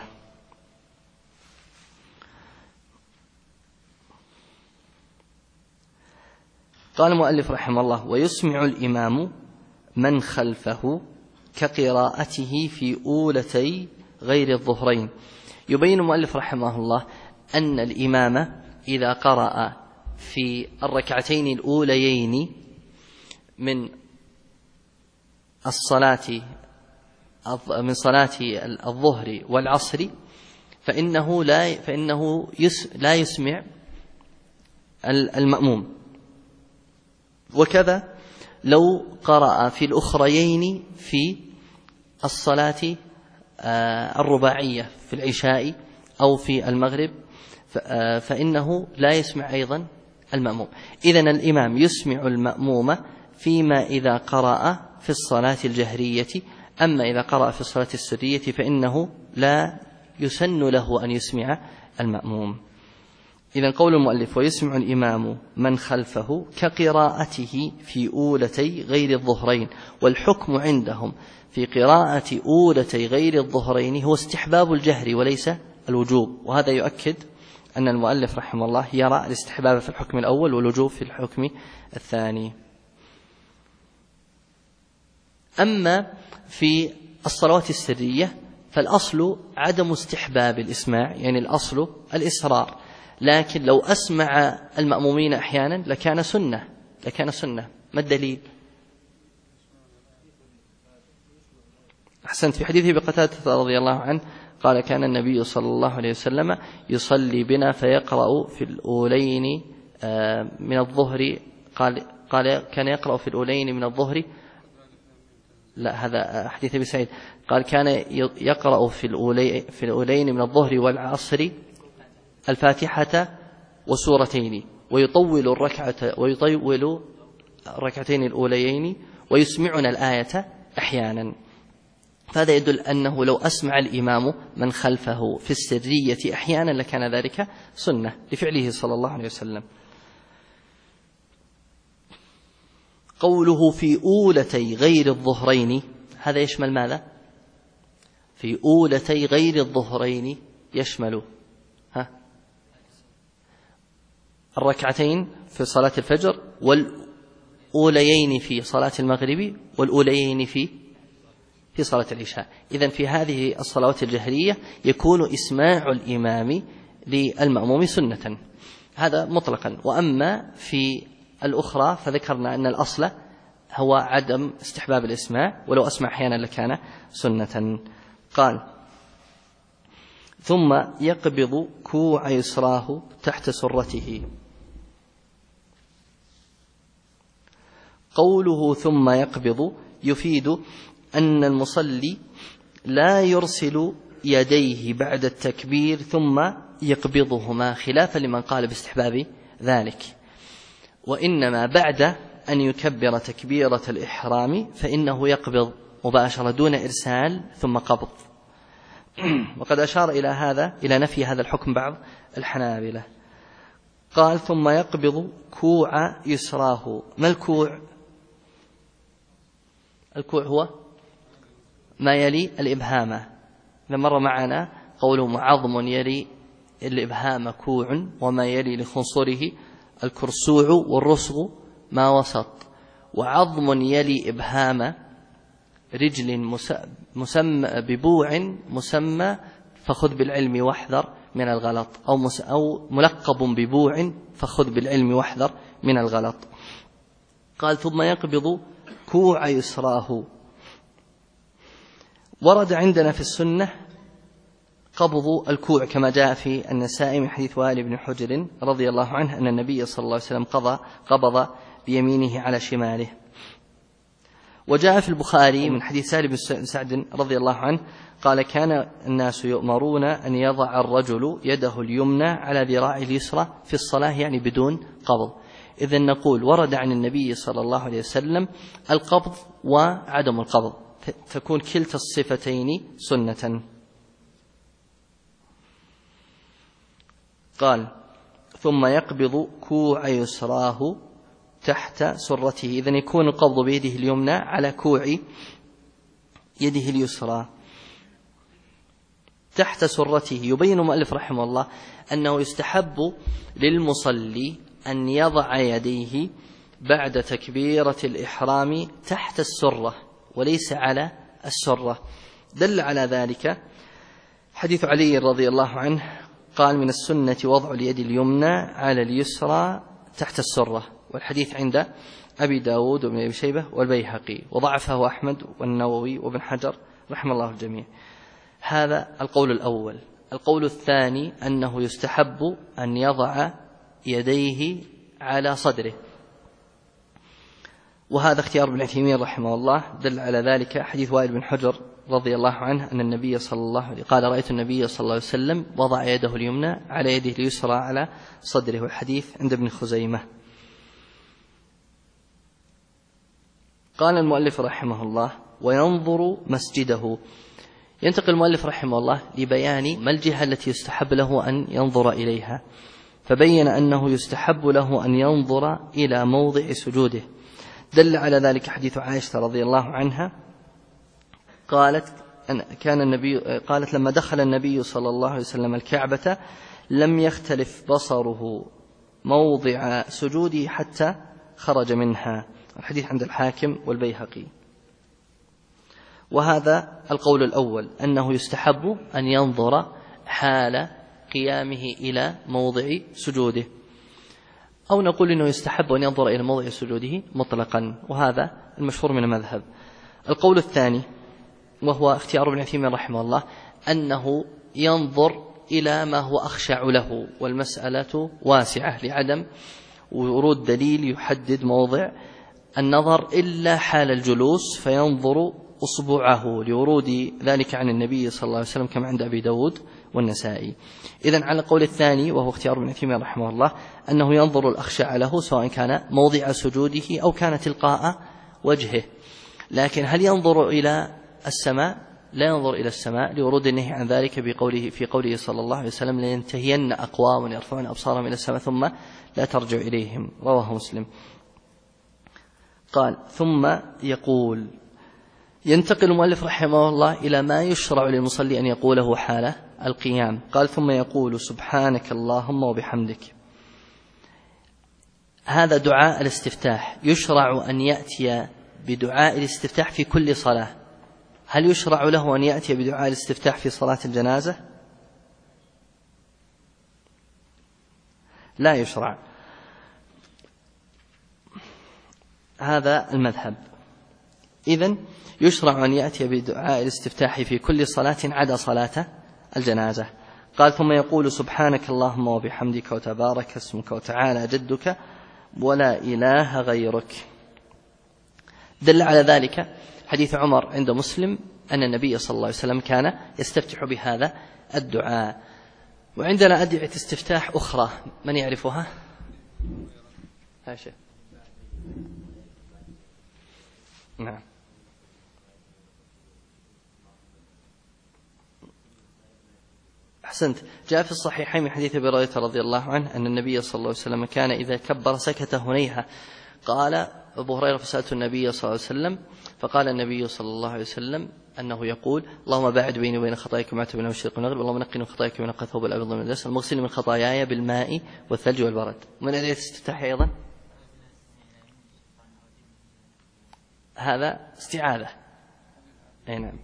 قال المؤلف رحمه الله ويسمع الإمام من خلفه كقراءته في أولتي غير الظهرين. يبين المؤلف رحمه الله أن الإمام إذا قرأ في الركعتين الأوليين من صلاة الظهر والعصر فإنه لا يسمع المأموم، وكذا لو قرأ في الأخريين في الصلاة الرباعية في العشاء أو في المغرب فإنه لا يسمع أيضا المأموم. إذن الإمام يسمع المأموم فيما إذا قرأ في الصلاة الجهرية، أما إذا قرأ في الصلاة السرية فإنه لا يسن له أن يسمع المأموم. إذن قول المؤلف ويسمع الإمام من خلفه كقراءته في أولتي غير الظهرين، والحكم عندهم في قراءة أولتي غير الظهرين هو استحباب الجهر وليس الوجوب، وهذا يؤكد أن المؤلف رحمه الله يرى الاستحباب في الحكم الأول والوجوب في الحكم الثاني. أما في الصلوات السرية فالأصل عدم استحباب الإسماع، يعني الأصل الإسرار، لكن لو أسمع المأمومين أحيانا لكان سنة. ما الدليل؟ أحسنت. في حديث بقتادة رضي الله عنه قال كان النبي صلى الله عليه وسلم يصلي بنا فيقرأ في الأولين من الظهر، قال كان يقرأ في الأولين من الظهر، لا هذا حديث أبي سعيد، قال كان يقرأ في الأولين من الظهر والعصر الفاتحة وسورتين، ويطول الركعتين الأوليين ويسمعنا الآية أحيانا. فهذا يدل أنه لو أسمع الإمام من خلفه في السرية أحيانا لكان ذلك سنة لفعله صلى الله عليه وسلم. قوله في أولتي غير الظهرين هذا يشمل ماذا؟ في أولتي غير الظهرين يشمل الركعتين في صلاة الفجر، والأوليين في صلاة المغرب، والأوليين في صلاة العشاء. إذن في هذه الصلوات الجهرية يكون إسماع الإمام للمأموم سنة، هذا مطلقا. وأما في الأخرى فذكرنا أن الأصل هو عدم استحباب الإسماع، ولو أسمع أحيانا لكان سنة. قال ثم يقبض كوع يسراه تحت سرته. قوله ثم يقبض يفيد أن المصلي لا يرسل يديه بعد التكبير ثم يقبضهما، خلافا لمن قال باستحباب ذلك، وإنما بعد أن يكبر تكبيرة الإحرام فإنه يقبض مباشرة دون إرسال ثم قبض. وقد أشار إلى نفي هذا الحكم بعض الحنابلة. قال ثم يقبض كوع يسراه. ما الكوع؟ الكوع هو ما يلي الإبهام. إذا مر معنا قوله عظم يلي الإبهام كوع، وما يلي لخنصره الكرسوع والرسغ ما وسط، وعظم يلي إبهام رجل مسمى ببوع مسمى فخذ بالعلم واحذر من الغلط، أو ملقب ببوع فخذ بالعلم واحذر من الغلط. قال ثم يقبض كوع يسراه. ورد عندنا في السنة قبض الكوع كما جاء في النسائي من حديث وائل بن حجر رضي الله عنه أن النبي صلى الله عليه وسلم قبض بيمينه على شماله. وجاء في البخاري من حديث سالم بن سعد رضي الله عنه قال كان الناس يؤمرون أن يضع الرجل يده اليمنى على ذراعه اليسرى في الصلاة، يعني بدون قبض. إذن نقول ورد عن النبي صلى الله عليه وسلم القبض وعدم القبض، تكون كلتا الصفتين سنة. قال ثم يقبض كوع يسراه تحت سرته. إذن يكون القبض بيده اليمنى على كوع يده اليسرى تحت سرته. يبين المؤلف رحمه الله أنه يستحب للمصلي أن يضع يديه بعد تكبيرة الإحرام تحت السرة وليس على السرة. دل على ذلك حديث علي رضي الله عنه قال من السنة وضع اليد اليمنى على اليسرى تحت السرة، والحديث عند أبي داود وابن أبي شيبة والبيهقي، وضعفه أحمد والنووي وابن حجر رحمه الله الجميع. هذا القول الأول. القول الثاني أنه يستحب أن يضع يديه على صدره. وهذا اختيار ابن عثيمين رحمه الله. دل على ذلك حديث وائل بن حجر رضي الله عنه أن النبي صلى الله عليه وسلم قال: رأيت النبي صلى الله عليه وسلم وضع يده اليمنى على يده اليسرى على صدره. والحديث عند ابن خزيمة. قال المؤلف رحمه الله: وينظر مسجده. ينتقل المؤلف رحمه الله لبيان ما الجهة التي يستحب له أن ينظر إليها، فبين أنه يستحب له أن ينظر إلى موضع سجوده. دل على ذلك حديث عائشة رضي الله عنها قالت لما دخل النبي صلى الله عليه وسلم الكعبة لم يختلف بصره موضع سجوده حتى خرج منها. الحديث عند الحاكم والبيهقي. وهذا القول الأول، أنه يستحب أن ينظر حال قيامه إلى موضع سجوده، أو نقول إنه يستحب أن ينظر إلى موضع سجوده مطلقا، وهذا المشهور من المذهب. القول الثاني وهو اختيار ابن عثيمين رحمه الله أنه ينظر إلى ما هو أخشع له، والمسألة واسعة لعدم ورود دليل يحدد موضع النظر إلا حال الجلوس، فينظر أصبعه لورود ذلك عن النبي صلى الله عليه وسلم كما عند أبي داود والنسائي. إذن على القول الثاني وهو اختيار ابن عثيمين رحمه الله أنه ينظر الأخشع له سواء كان موضع سجوده أو كان تلقاء وجهه. لكن هل ينظر إلى السماء؟ لا ينظر إلى السماء لورود النهي عن ذلك في قوله صلى الله عليه وسلم: لينتهين أقوام يرفعون أبصارهم إلى السماء ثم لا ترجع إليهم. رواه مسلم. قال: ثم يقول. ينتقل المؤلف رحمه الله إلى ما يشرع للمصلي أن يقوله حال القيام. قال: ثم يقول: سبحانك اللهم وبحمدك. هذا دعاء الاستفتاح. يشرع أن يأتي بدعاء الاستفتاح في كل صلاة. هل يشرع له أن يأتي بدعاء الاستفتاح في صلاة الجنازة؟ لا يشرع. هذا المذهب. إذن يشرع أن يأتي بدعاء الاستفتاح في كل صلاة عدا صلاة الجنازة. قال: ثم يقول: سبحانك اللهم وبحمدك وتبارك اسمك وتعالى جدك ولا إله غيرك. دل على ذلك حديث عمر عند مسلم أن النبي صلى الله عليه وسلم كان يستفتح بهذا الدعاء. وعندنا أدعية استفتاح أخرى، من يعرفها؟ هاشا. نعم. أحسنت. جاء في الصحيحين من حديث أبي هريرة رضي الله عنه أن النبي صلى الله عليه وسلم كان إذا كبر سكت هنيهة. قال أبو هريرة: فسألت النبي صلى الله عليه وسلم فقال النبي صلى الله عليه وسلم أنه يقول: اللهم باعد بيني وبين خطاياك كما بين المشرق والمغرب، اللهم نقني من خطاياك كما ينقى الثوب الأبيض من الدنس، المغسل من خطاياي بالماء والثلج والبرد. من أدعية الاستفتاح أيضا هذا استعاذة. أي نعم.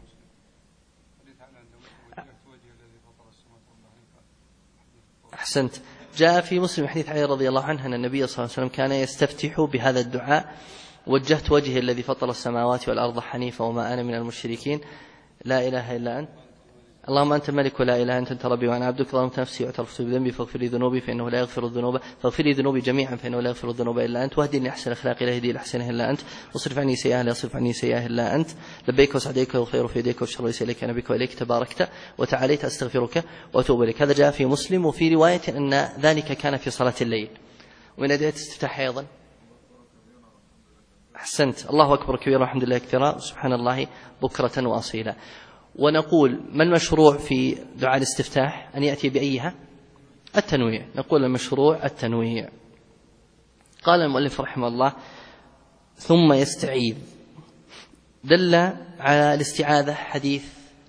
أحسنت. جاء في مسلم حديث علي رضي الله عنه أن النبي صلى الله عليه وسلم كان يستفتح بهذا الدعاء: وجهت وجهي الذي فطر السماوات والأرض حنيفا وما أنا من المشركين، لا إله إلا أنت، اللهم أنت الملك ولا إله أنت ربي وأنا عبدك، ظلمت نفسي واعترفت بذنبي فاغفر لي ذنوبي فإنه لا يغفر الذنوب، فاغفر لي ذنوبي جميعا فإنه لا يغفر الذنوب إلا أنت، واهدني لأحسن الأخلاق لا يهدي لأحسنها إلا أنت، واصرف عني سيئها لا يصرف عني سيئها إلا أنت، لبيك وسعديك والخير في يديك والشر ليس إليك، أنا بك وإليك تباركت وتعاليت أستغفرك وأتوب إليك. هذا جاء في مسلم. وفي رواية أن ذلك كان في صلاة الليل. ومن أدعية الاستفتاح أيضا أحسنت: الله أكبر كبيرا والحمد لله كثيرا سبحان الله بكرة وأصيلا. ونقول: ما المشروع في دعاء الاستفتاح؟ أن يأتي بأيها؟ التنويع. نقول المشروع التنويع. قال المؤلف رحمه الله: ثم يستعيذ. دل على الاستعاذة حديث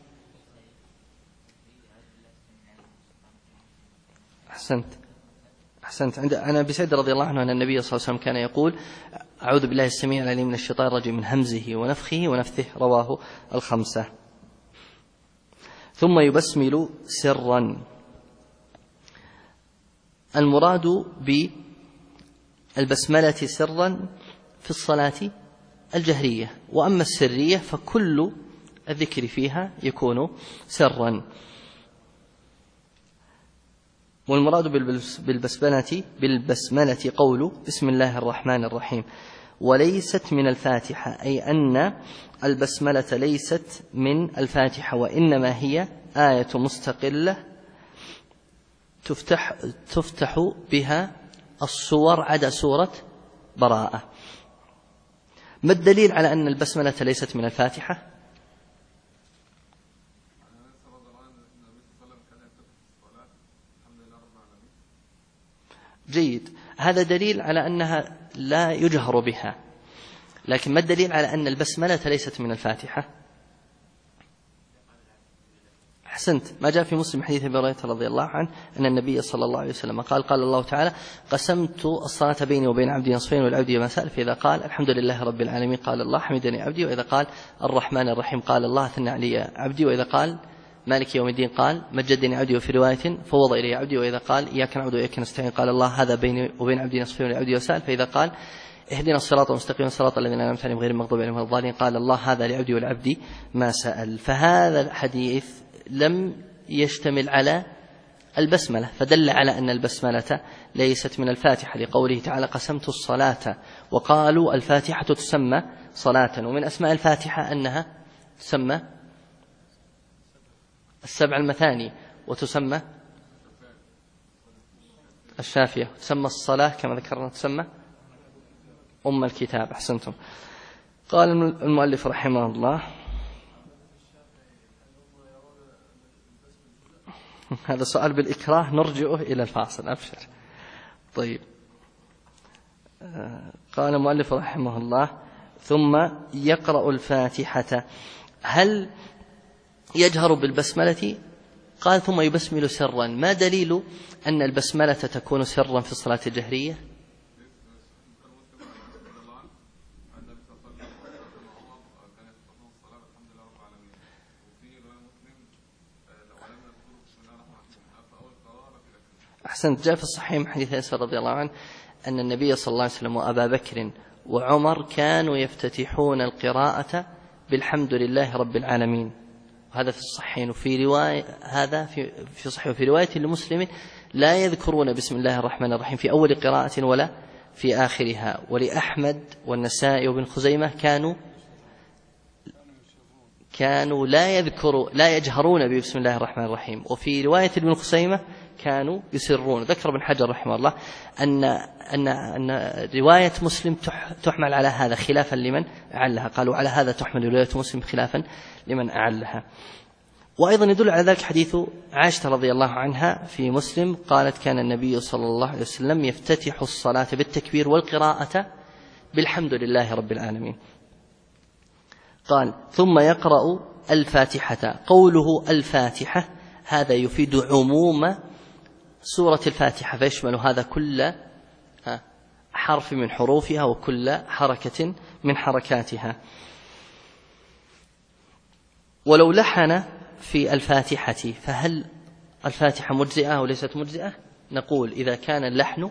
أحسنت. عند أنا بسعد رضي الله عنه أن النبي صلى الله عليه وسلم كان يقول: أعوذ بالله السميع العليم من الشيطان الرجيم من همزه ونفخه ونفثه. رواه الخمسة. ثم يبسمل سرا. المراد بالبسملة سرا في الصلاة الجهرية، وأما السرية فكل الذكر فيها يكون سرا. والمراد بالبسملة قول بسم الله الرحمن الرحيم. وليست من الفاتحة، أي أن البسملة ليست من الفاتحة، وإنما هي آية مستقلة تفتح بها الصور عدا سورة براءة. ما الدليل على أن البسملة ليست من الفاتحة؟ جيد، هذا دليل على أنها لا يجهر بها، لكن ما الدليل على أن البسملة ليست من الفاتحة؟ أحسنت، ما جاء في مسلم حديث أبي هريرة رضي الله عنه أن النبي صلى الله عليه وسلم قال الله تعالى: قسمت الصلاة بيني وبين عبدي نصفين والعبد ما سأل، فإذا قال الحمد لله رب العالمين قال الله حمدني عبدي، وإذا قال الرحمن الرحيم قال الله ثنى علي عبدي، وإذا قال مالك يوم الدين قال مجدني عبدي، وفي رواية فوض إلي عبدي، وإذا قال إياك نعبد وإياك نستعين قال الله هذا بيني وبين عبدي نصفين والعبد وسأل، فإذا قال اهدنا الصراط المستقيم صراط الذين أنعمت عليهم غير المغضوب عليهم ولا الضالين قال الله هذا لعبدي والعبد ما سأل. فهذا الحديث لم يشتمل على البسملة، فدل على أن البسملة ليست من الفاتحة، لقوله تعالى: قسمت الصلاة، وقالوا الفاتحة تسمى صلاة، ومن أسماء الفاتحة أنها تسمى السبع المثاني، وتسمى الشافية، تسمى الصلاة كما ذكرنا تسمى أم الكتاب. أحسنتم. قال المؤلف رحمه الله: هذا سؤال بالإكراه نرجعه إلى الفاصل، أبشر. طيب، قال المؤلف رحمه الله: ثم يقرأ الفاتحة. هل يجهر بالبسملة؟ قال: ثم يبسمل سرا. ما دليل أن البسملة تكون سرا في الصلاة الجهرية؟ أحسنت، جاء في الصحيح من حديث أنس رضي الله عنه أن النبي صلى الله عليه وسلم وأبا بكر وعمر كانوا يفتتحون القراءة بالحمد لله رب العالمين، وهذا في الصحيحين، وفي رواية هذا في صحيح، وفي رواية لمسلم لا يذكرون بسم الله الرحمن الرحيم في أول قراءة ولا في آخرها. ولأحمد والنسائي وابن خزيمة كانوا لا يجهرون بسم الله الرحمن الرحيم، وفي رواية ابن خزيمة كانوا يسرون. ذكر ابن حجر رحمه الله أن رواية مسلم تحمل على هذا خلافا لمن أعلها، قالوا على هذا تحمل رواية مسلم خلافا لمن أعلها. وأيضا يدل على ذلك حديث عائشة رضي الله عنها في مسلم، قالت: كان النبي صلى الله عليه وسلم يفتتح الصلاة بالتكبير والقراءة بالحمد لله رب العالمين. قال: ثم يقرأ الفاتحة. قوله الفاتحة هذا يفيد عموم سورة الفاتحة، فيشمل هذا كل حرف من حروفها وكل حركة من حركاتها. ولو لحن في الفاتحة فهل الفاتحة مجزئة أو ليست مجزئة؟ نقول: إذا كان اللحن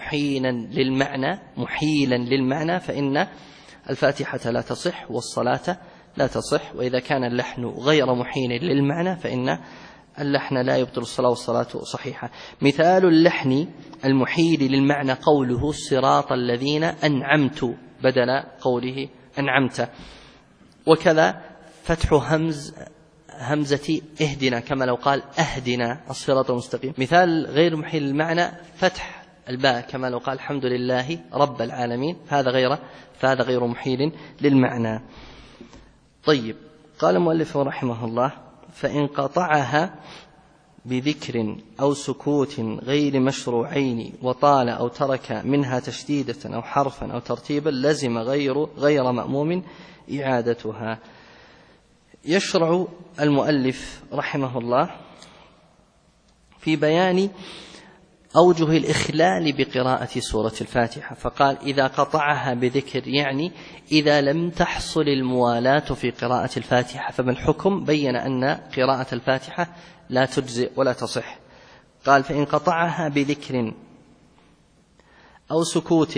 محيلا للمعنى فإن الفاتحة لا تصح والصلاة لا تصح، وإذا كان اللحن غير محيل للمعنى فإن اللحن لا يبطل الصلاة والصلاة صحيحة. مثال اللحن المحيل للمعنى قوله: الصراط الذين أنعمت بدل قوله أنعمت. وكذا فتح همزة اهدنا كما لو قال أهدنا الصراط المستقيم. مثال غير محيل للمعنى فتح الباء كما لو قال الحمد لله رب العالمين، فهذا غير محيل للمعنى. طيب، قال المؤلف رحمه الله: فإن قطعها بذكر أو سكوت غير مشروعين وطال أو ترك منها تشديدة أو حرفا أو ترتيبا لزم غير مأموم إعادتها. يشرع المؤلف رحمه الله في بيان أوجه الإخلال بقراءة سورة الفاتحة، فقال: إذا قطعها بذكر، يعني إذا لم تحصل الموالاة في قراءة الفاتحة، فما الحكم؟ بين أن قراءة الفاتحة لا تجزئ ولا تصح. قال: فإن قطعها بذكر أو سكوت.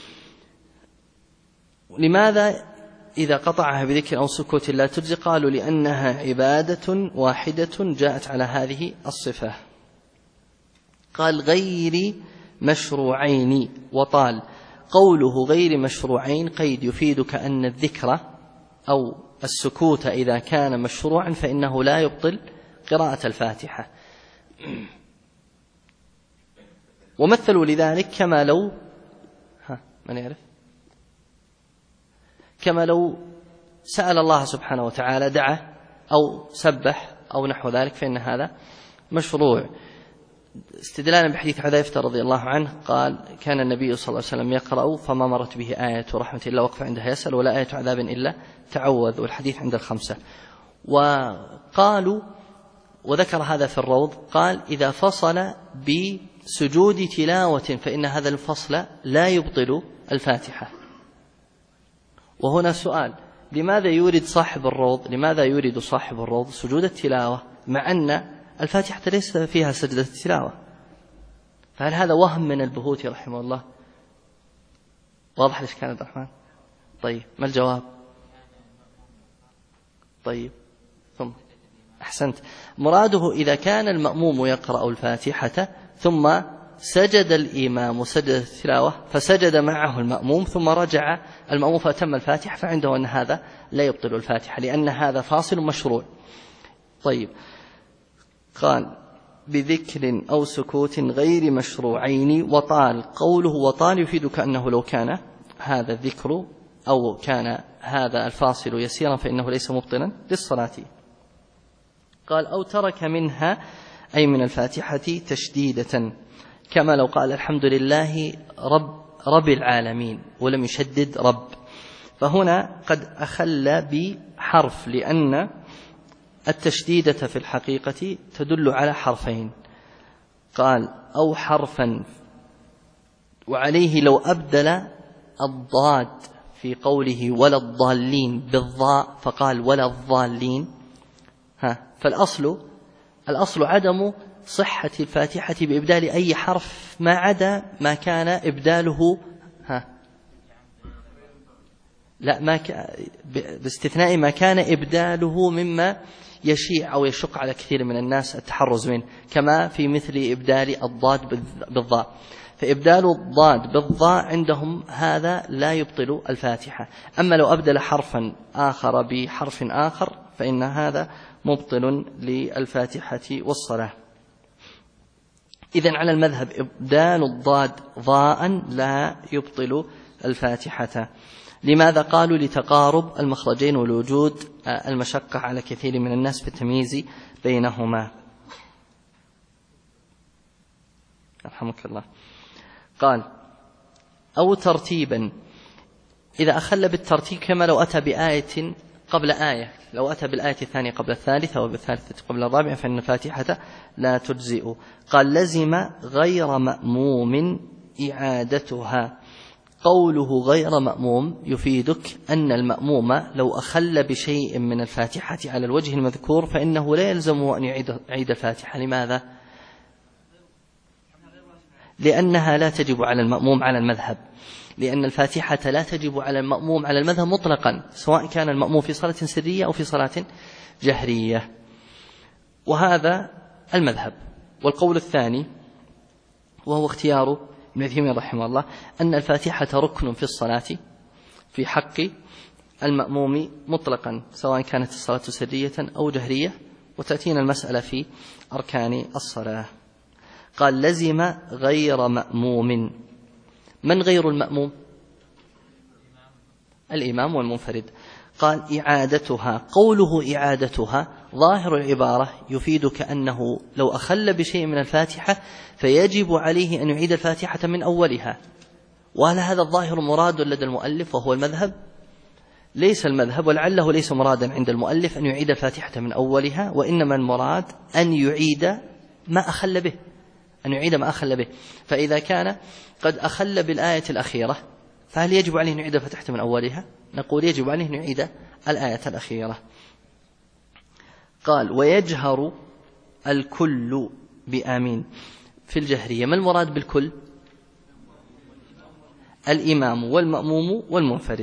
لماذا إذا قطعها بذكر أو سكوت لا تجزئ؟ قالوا: لأنها عبادة واحدة جاءت على هذه الصفة. قال: غير مشروعين وطال. قوله غير مشروعين قيد يفيدك أن الذكر أو السكوت إذا كان مشروعا فإنه لا يبطل قراءة الفاتحة. ومثلوا لذلك كما لو من يعرف كما لو سأل الله سبحانه وتعالى، دعا أو سبح أو نحو ذلك، فإن هذا مشروع. استدلالا بحديث حذيفة رضي الله عنه قال: كان النبي صلى الله عليه وسلم يقرأ فما مرت به آية رحمة إلا وقف عندها يسأل، ولا آية عذاب إلا تعوذ، والحديث عند الخمسة. وقالوا، وذكر هذا في الروض، قال: إذا فصل بسجود تلاوة فإن هذا الفصل لا يبطل الفاتحة. وهنا سؤال: لماذا يورد صاحب الروض سجود التلاوة مع أن الفاتحة ليس فيها سجدة التلاوة؟ فهل هذا وهم من البهوتي رحمه الله؟ واضح الإشكال عبد الرحمن؟ طيب، ما الجواب؟ طيب، ثم أحسنت. مراده إذا كان المأموم يقرأ الفاتحة ثم سجد الإمام سجد التلاوة فسجد معه المأموم ثم رجع المأموم فأتم الفاتحة، فعنده أن هذا لا يبطل الفاتحة لأن هذا فاصل مشروع. طيب، قال: بذكر أو سكوت غير مشروعين وطال. قوله وطال يفيدك أنه لو كان هذا الذكر أو كان هذا الفاصل يسيرا فإنه ليس مبطلا للصلاة. قال: أو ترك منها أي من الفاتحة تشديدة، كما لو قال الحمد لله رب العالمين ولم يشدد رب، فهنا قد أخل بحرف، لأن التشديدة في الحقيقة تدل على حرفين. قال: أو حرفا، وعليه لو أبدل الضاد في قوله ولا الضالين بالضاء فقال ولا الضالين، فالأصل عدم صحة الفاتحة بإبدال أي حرف ما عدا ما كان إبداله باستثناء ما كان إبداله مما يشيع أو يشق على كثير من الناس التحرز منه، كما في مثل إبدال الضاد بالضاء، فإبدال الضاد بالضاء عندهم هذا لا يبطل الفاتحة. أما لو أبدل حرفا آخر بحرف آخر فإن هذا مبطل للفاتحة والصلاة. إذن على المذهب إبدال الضاد ضاء لا يبطل الفاتحة. لماذا؟ قالوا: لتقارب المخرجين والوجود المشقة على كثير من الناس في التمييز بينهما. رحمك الله. قال: أو ترتيبا، إذا أخل بالترتيب كما لو أتى بآية قبل آية، لو أتى بالآية الثانية قبل الثالثة وبالثالثة قبل الرابعة فإن الفاتحة لا تجزئ. قال: لزم غير مأموم إعادتها. قوله غير مأموم يفيدك أن المأموم لو أخل بشيء من الفاتحة على الوجه المذكور فإنه لا يلزمه أن يعيد الفاتحة. لماذا؟ لأنها لا تجب على المأموم على المذهب، لأن الفاتحة لا تجب على المأموم على المذهب مطلقا، سواء كان المأموم في صلاة سرية أو في صلاة جهرية. وهذا المذهب. والقول الثاني وهو اختيار ابن عثيمين رحمه الله أن الفاتحة ركن في الصلاة في حق المأموم مطلقا، سواء كانت الصلاة سرية أو جهرية، وتأتينا المسألة في أركان الصلاة. قال: لزم غير مأموم. من غير المأموم؟ الإمام والمنفرد. قال: إعادتها. قوله إعادتها ظاهر العبارة يفيدك أنه لو أخل بشيء من الفاتحة فيجب عليه أن يعيد الفاتحة من أولها. وهل هذا الظاهر مراد لدى المؤلف وهو المذهب؟ ليس المذهب، ولعله ليس مرادا عند المؤلف أن يعيد الفاتحة من أولها، وإنما المراد أن يعيد ما أخل به، فإذا كان قد أخل بالآية الأخيرة فهل يجب عليه أن يعيد الفاتحة من أولها؟ نقول يجب عليه أن يعيد الآية الأخيرة. قال: ويجهر الكل بآمين. في الجهرية ما المراد بالكل؟ الإمام والمأموم والمنفرد.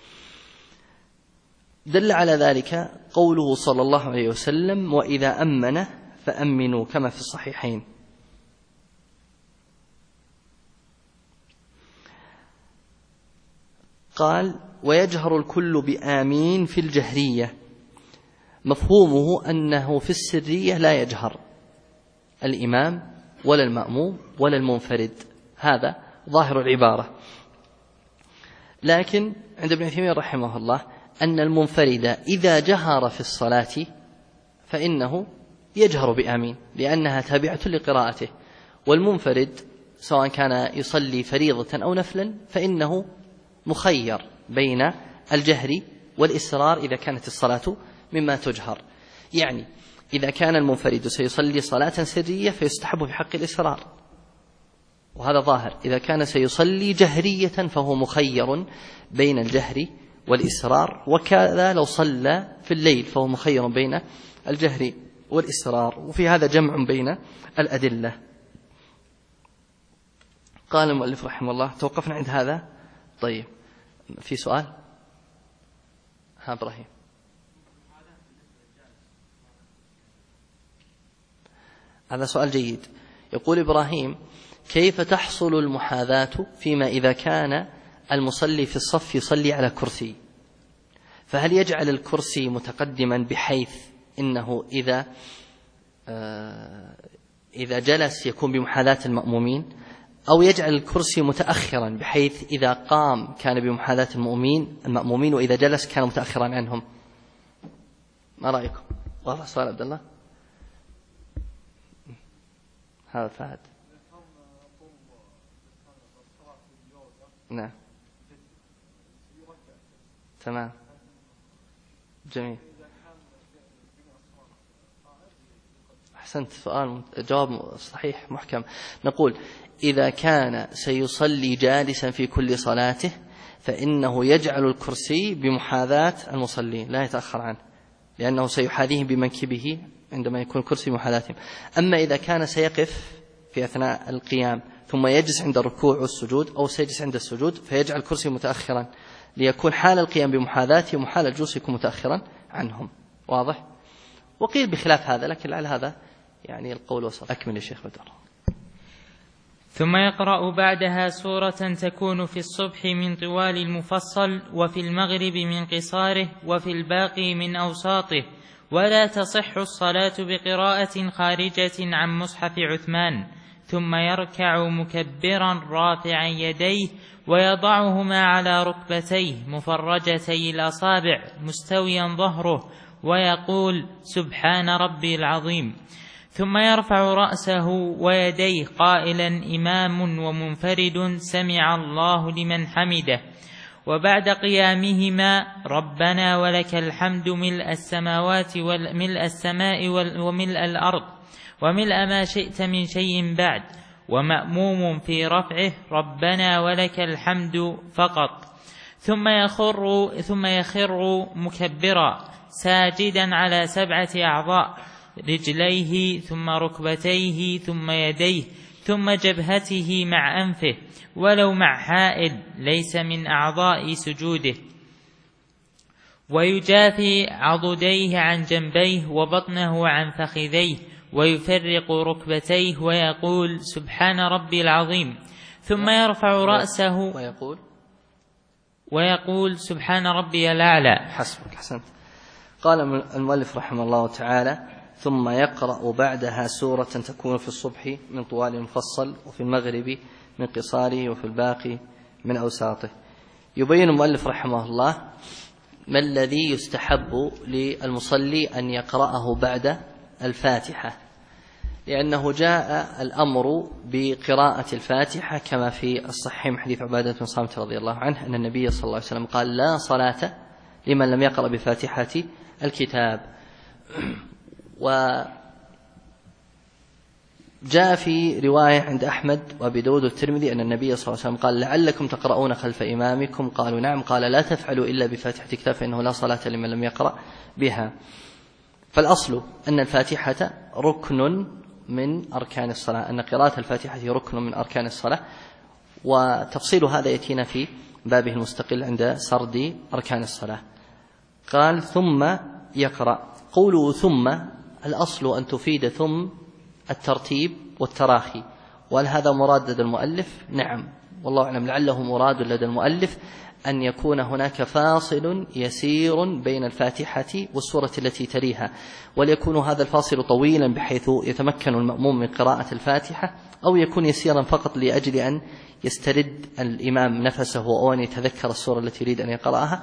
دل على ذلك قوله صلى الله عليه وسلم: وإذا أمن فأمنوا، كما في الصحيحين. قال ويجهر الكل بآمين في الجهرية، مفهومه أنه في السرية لا يجهر الإمام ولا المأموم ولا المنفرد، هذا ظاهر العبارة. لكن عند ابن عثيمين رحمه الله أن المنفرد إذا جهر في الصلاة فإنه يجهر بآمين لأنها تابعة لقراءته، والمنفرد سواء كان يصلي فريضة أو نفلا فإنه مخير بين الجهر والإسرار إذا كانت الصلاة مما تجهر. يعني إذا كان المنفرد سيصلي صلاة سرية فيستحب في حق الإسرار، وهذا ظاهر. إذا كان سيصلي جهرية فهو مخير بين الجهر والإسرار، وكذا لو صلى في الليل فهو مخير بين الجهر والإسرار، وفي هذا جمع بين الأدلة. قال المؤلف رحمه الله توقفنا عند هذا. طيب في سؤال؟ ها إبراهيم. هذا سؤال جيد. يقول إبراهيم كيف تحصل المحاذاة فيما إذا كان المصلي في الصف يصلي على كرسي، فهل يجعل الكرسي متقدما بحيث إنه إذا جلس يكون بمحاذاة المأمومين، أو يجعل الكرسي متأخرا بحيث إذا قام كان بمحاذاة المأمومين وإذا جلس كان متأخرا عنهم؟ ما رأيكم؟ واضح سؤال عبد الله؟ هذا فهد. نعم تمام جميل أحسنت، سؤال جواب صحيح محكم. نقول إذا كان سيصلي جالسا في كل صلاته فإنه يجعل الكرسي بمحاذاة المصلين لا يتأخر عنه، لأنه سيحاذيهم بمنكبه عندما يكون الكرسي محاذاتهم. أما إذا كان سيقف في أثناء القيام ثم يجلس عند الركوع والسجود أو سيجلس عند السجود فيجعل الكرسي متأخرا ليكون حال القيام بمحاذاتهم وحال الجلوس يكون متأخرا عنهم. واضح؟ وقيل بخلاف هذا، لكن على هذا يعني القول وسط. أكمل يا شيخ بدر. ثم يقرأ بعدها سورة تكون في الصبح من طوال المفصل، وفي المغرب من قصاره، وفي الباقي من أوساطه، ولا تصح الصلاة بقراءة خارجة عن مصحف عثمان. ثم يركع مكبرا رافعا يديه ويضعهما على ركبتيه مفرجتي الأصابع مستويا ظهره ويقول سبحان ربي العظيم. ثم يرفع رأسه ويديه قائلا إمام ومنفرد سمع الله لمن حمده. وبعد قيامهما ربنا ولك الحمد ملء السماوات وملء السماء وملء الأرض وملء ما شئت من شيء بعد. ومأموم في رفعه ربنا ولك الحمد فقط. ثم يخر مكبرا ساجدا على 7 أعضاء، رجليه ثم ركبتيه ثم يديه ثم جبهته مع أنفه ولو مع حائل ليس من أعضاء سجوده، ويجافي عضديه عن جنبيه وبطنه عن فخذيه ويفرق ركبتيه ويقول سبحان ربي العظيم. ثم يرفع رأسه ويقول سبحان ربي الأعلى. حسبك حسنت. قال المؤلف رحمه الله تعالى ثم يقرأ بعدها سورة تكون في الصبح من طوال المفصل، وفي المغرب من قصاره، وفي الباقي من أوساطه. يبين المؤلف رحمه الله ما الذي يستحب للمصلي أن يقرأه بعد الفاتحة، لأنه جاء الأمر بقراءة الفاتحة كما في الصحيح من حديث عبادة بن صامت رضي الله عنه أن النبي صلى الله عليه وسلم قال لا صلاة لمن لم يقرأ بفاتحة الكتاب. وجاء في رواية عند أحمد وأبي داود والترمذي أن النبي صلى الله عليه وسلم قال لعلكم تقرؤون خلف إمامكم، قالوا نعم، قال لا تفعلوا إلا بفاتحة الكتاب فإنه لا صلاة لمن لم يقرأ بها. فالأصل أن الفاتحة ركن من أركان الصلاة، أن قراءة الفاتحة ركن من أركان الصلاة، وتفصيل هذا يأتينا في بابه المستقل عند سرد أركان الصلاة. قال ثم يقرأ. قوله ثم الأصل أن تفيد ثم الترتيب والتراخي، وهل هذا مراد لدى المؤلف؟ نعم والله أعلم، لعله مراد لدى المؤلف أن يكون هناك فاصل يسير بين الفاتحة والسورة التي تليها، وليكون هذا الفاصل طويلا بحيث يتمكن المأموم من قراءة الفاتحة، أو يكون يسيرا فقط لأجل أن يسترد الإمام نفسه أو أن يتذكر السورة التي يريد أن يقرأها،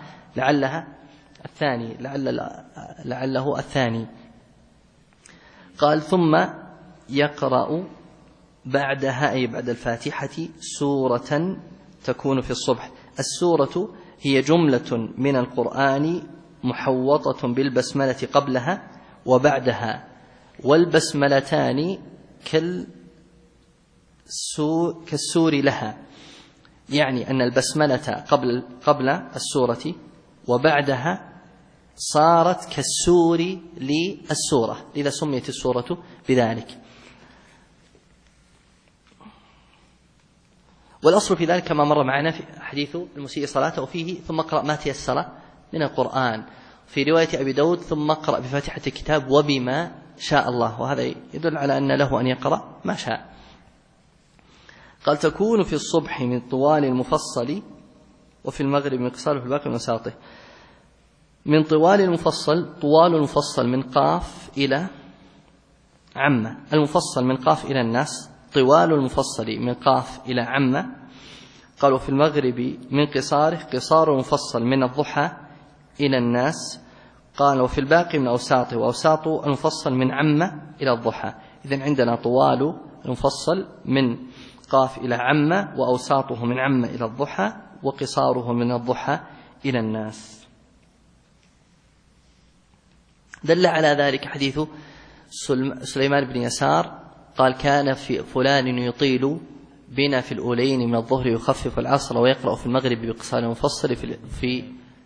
لعله الثاني. قال ثم يقرأ بعدها أي بعد الفاتحة سورة تكون في الصبح. السورة هي جملة من القرآن محوطة بالبسملة قبلها وبعدها، والبسملتان كالسور لها، يعني أن البسملة قبل السورة وبعدها صارت كالسور للسورة، لذا سميت السورة بذلك. والأصل في ذلك كما مر معنا في حديث المسيء صلاته فيه ثم اقرأ ما تيسر من القرآن، في رواية أبي داود ثم اقرأ بفاتحة الكتاب وبما شاء الله، وهذا يدل على أن له أن يقرأ ما شاء. قال تكون في الصبح من طوال المفصل وفي المغرب من قصار في الباقي من وساطه. من طوال المفصل من قاف إلى عمة، المفصل من قاف إلى الناس، طوال المفصل من قاف إلى عمة. قالوا في المغرب من قصاره، قصار المفصل من الضحى إلى الناس. قالوا في الباقي من أوساطه، وأوساط المفصل من عمة إلى الضحى. إذن عندنا طوال المفصل من قاف إلى عمة، وأوساطه من عمة إلى الضحى، وقصاره من الضحى إلى الناس. دل على ذلك حديث سليمان بن يسار قال كان في فلان يطيل بنا في الأولين من الظهر يخفف العصر ويقرأ في المغرب بقصار المفصل في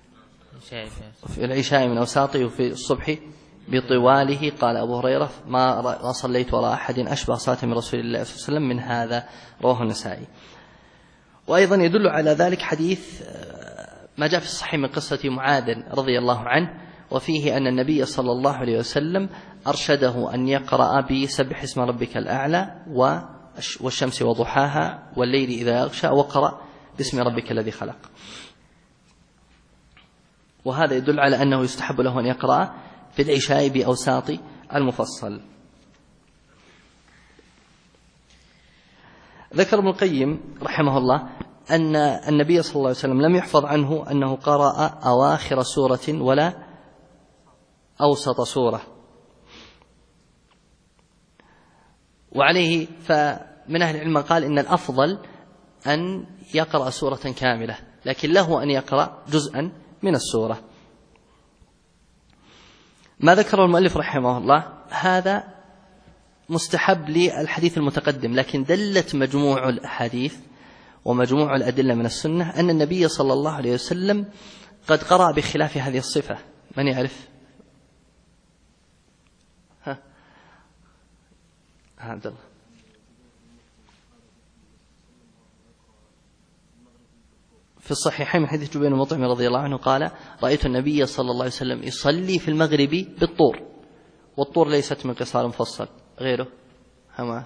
العشاء من أوساطه وفي الصبح بطواله. قال أبو هريرة ما صليت وراء أحد أشبه صلاة من رسول الله صلى الله عليه وسلم من هذا، رواه النسائي. وأيضا يدل على ذلك حديث ما جاء في الصحيح من قصة معاذ رضي الله عنه، وفيه أن النبي صلى الله عليه وسلم أرشده أن يقرأ بسبح اسم ربك الأعلى والشمس وضحاها والليل إذا يغشى، وقرأ باسم ربك الذي خلق. وهذا يدل على أنه يستحب له أن يقرأ في العشاء بأوساط المفصل. ذكر ابن القيم رحمه الله أن النبي صلى الله عليه وسلم لم يحفظ عنه أنه قرأ أواخر سورة ولا أوسط سورة، وعليه فمن أهل العلم قال إن الأفضل أن يقرأ سورة كاملة، لكن له أن يقرأ جزءا من السورة. ما ذكره المؤلف رحمه الله هذا مستحب للحديث المتقدم، لكن دلت مجموع الأحاديث ومجموع الأدلة من السنة أن النبي صلى الله عليه وسلم قد قرأ بخلاف هذه الصفة. من يعرف؟ عبد الله. في الصحيحين من حديث جبير بن مطعم رضي الله عنه قال رأيت النبي صلى الله عليه وسلم يصلي في المغرب بالطور، والطور ليست من قصار مفصل غيره. هما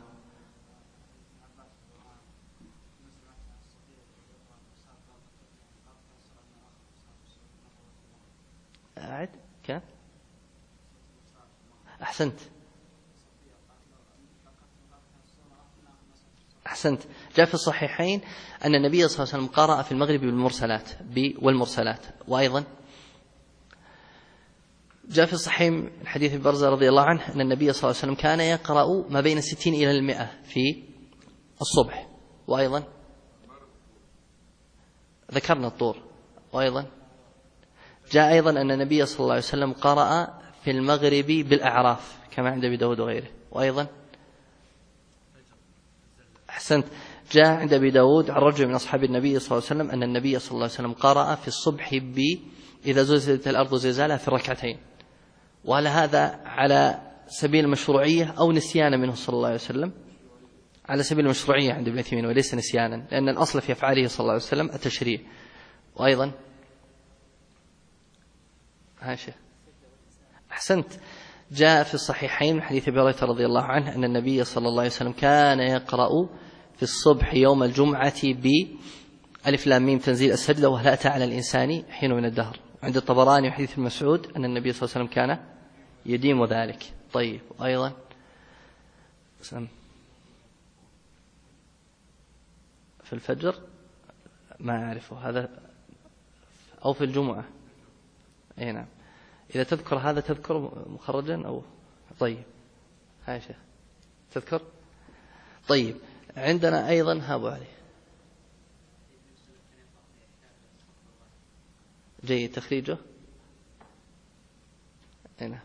أعد كان أحسنت جاء في الصحيحين أن النبي صلى الله عليه وسلم قرأ في المغرب والمرسلات. وأيضا جاء في الصحيح من حديث برزة رضي الله عنه أن النبي صلى الله عليه وسلم كان يقرأ ما بين 60 إلى 100 في الصبح. وأيضا ذكرنا الطور. وأيضا جاء أيضا أن النبي صلى الله عليه وسلم قرأ في المغرب بالأعراف كما عند أبي داود وغيره. وأيضا أحسنت، جاء عند أبي داود عن رجل من أصحاب النبي صلى الله عليه وسلم أن النبي صلى الله عليه وسلم قرأ في الصبح إذا زلزلت الأرض زلزالها في الركعتين. وهل هذا على سبيل المشروعية أو نسيانا منه صلى الله عليه وسلم؟ على سبيل المشروعية عند ابن عثيمين وليس نسيانا، لأن الأصل في أفعاله صلى الله عليه وسلم التشريع. وأيضا أحسنت، جاء في الصحيحين من حديث أبي هريرة رضي الله عنه أن النبي صلى الله عليه وسلم كان يقرأ في الصبح يوم الجمعة ألف لام ميم تنزيل السجدة وهل أتى على الإنسان حين من الدهر. عند الطبراني وحديث ابن مسعود أن النبي صلى الله عليه وسلم كان يديم ذلك. طيب أيضا في الفجر ما أعرفه هذا أو في الجمعة. أي نعم إذا تذكر هذا تذكر مخرجا أو طيب هاي شيخ تذكر. طيب عندنا أيضا هابوا عليه جيد تخريجه. هنا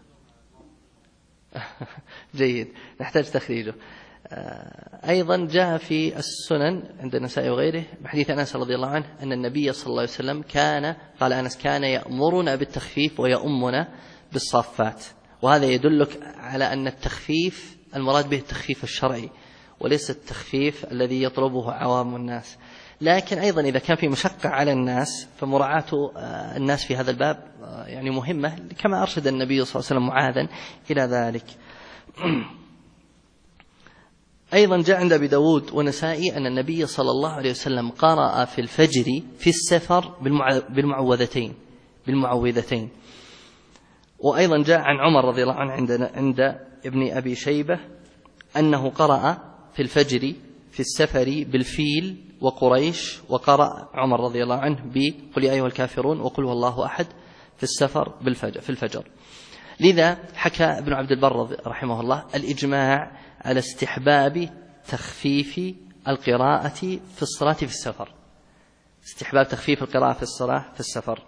جيد نحتاج تخريجه. أيضا جاء في السنن عند النسائي وغيره بحديث أنس رضي الله عنه أن النبي صلى الله عليه وسلم قال أنس كان يأمرنا بالتخفيف ويؤمنا بالصافات. وهذا يدلك على أن التخفيف المراد به التخفيف الشرعي وليس التخفيف الذي يطلبه عوام الناس. لكن أيضا إذا كان في مشقة على الناس فمراعاة الناس في هذا الباب يعني مهمة كما أرشد النبي صلى الله عليه وسلم معاذا إلى ذلك. أيضا جاء عند أبي داود ونسائي أن النبي صلى الله عليه وسلم قرأ في الفجر في السفر بالمعوذتين. وأيضا جاء عن عمر رضي الله عنه عند ابن أبي شيبة أنه قرأ في الفجر في السفر بالفيل وقريش، وقرأ عمر رضي الله عنه بقل يا أيها الكافرون وقل هو الله أحد في السفر في الفجر. لذا حكى ابن عبد البر رحمه الله الإجماع على استحباب تخفيف القراءة في الصلاة في السفر. استحباب تخفيف القراءة في الصلاة في السفر.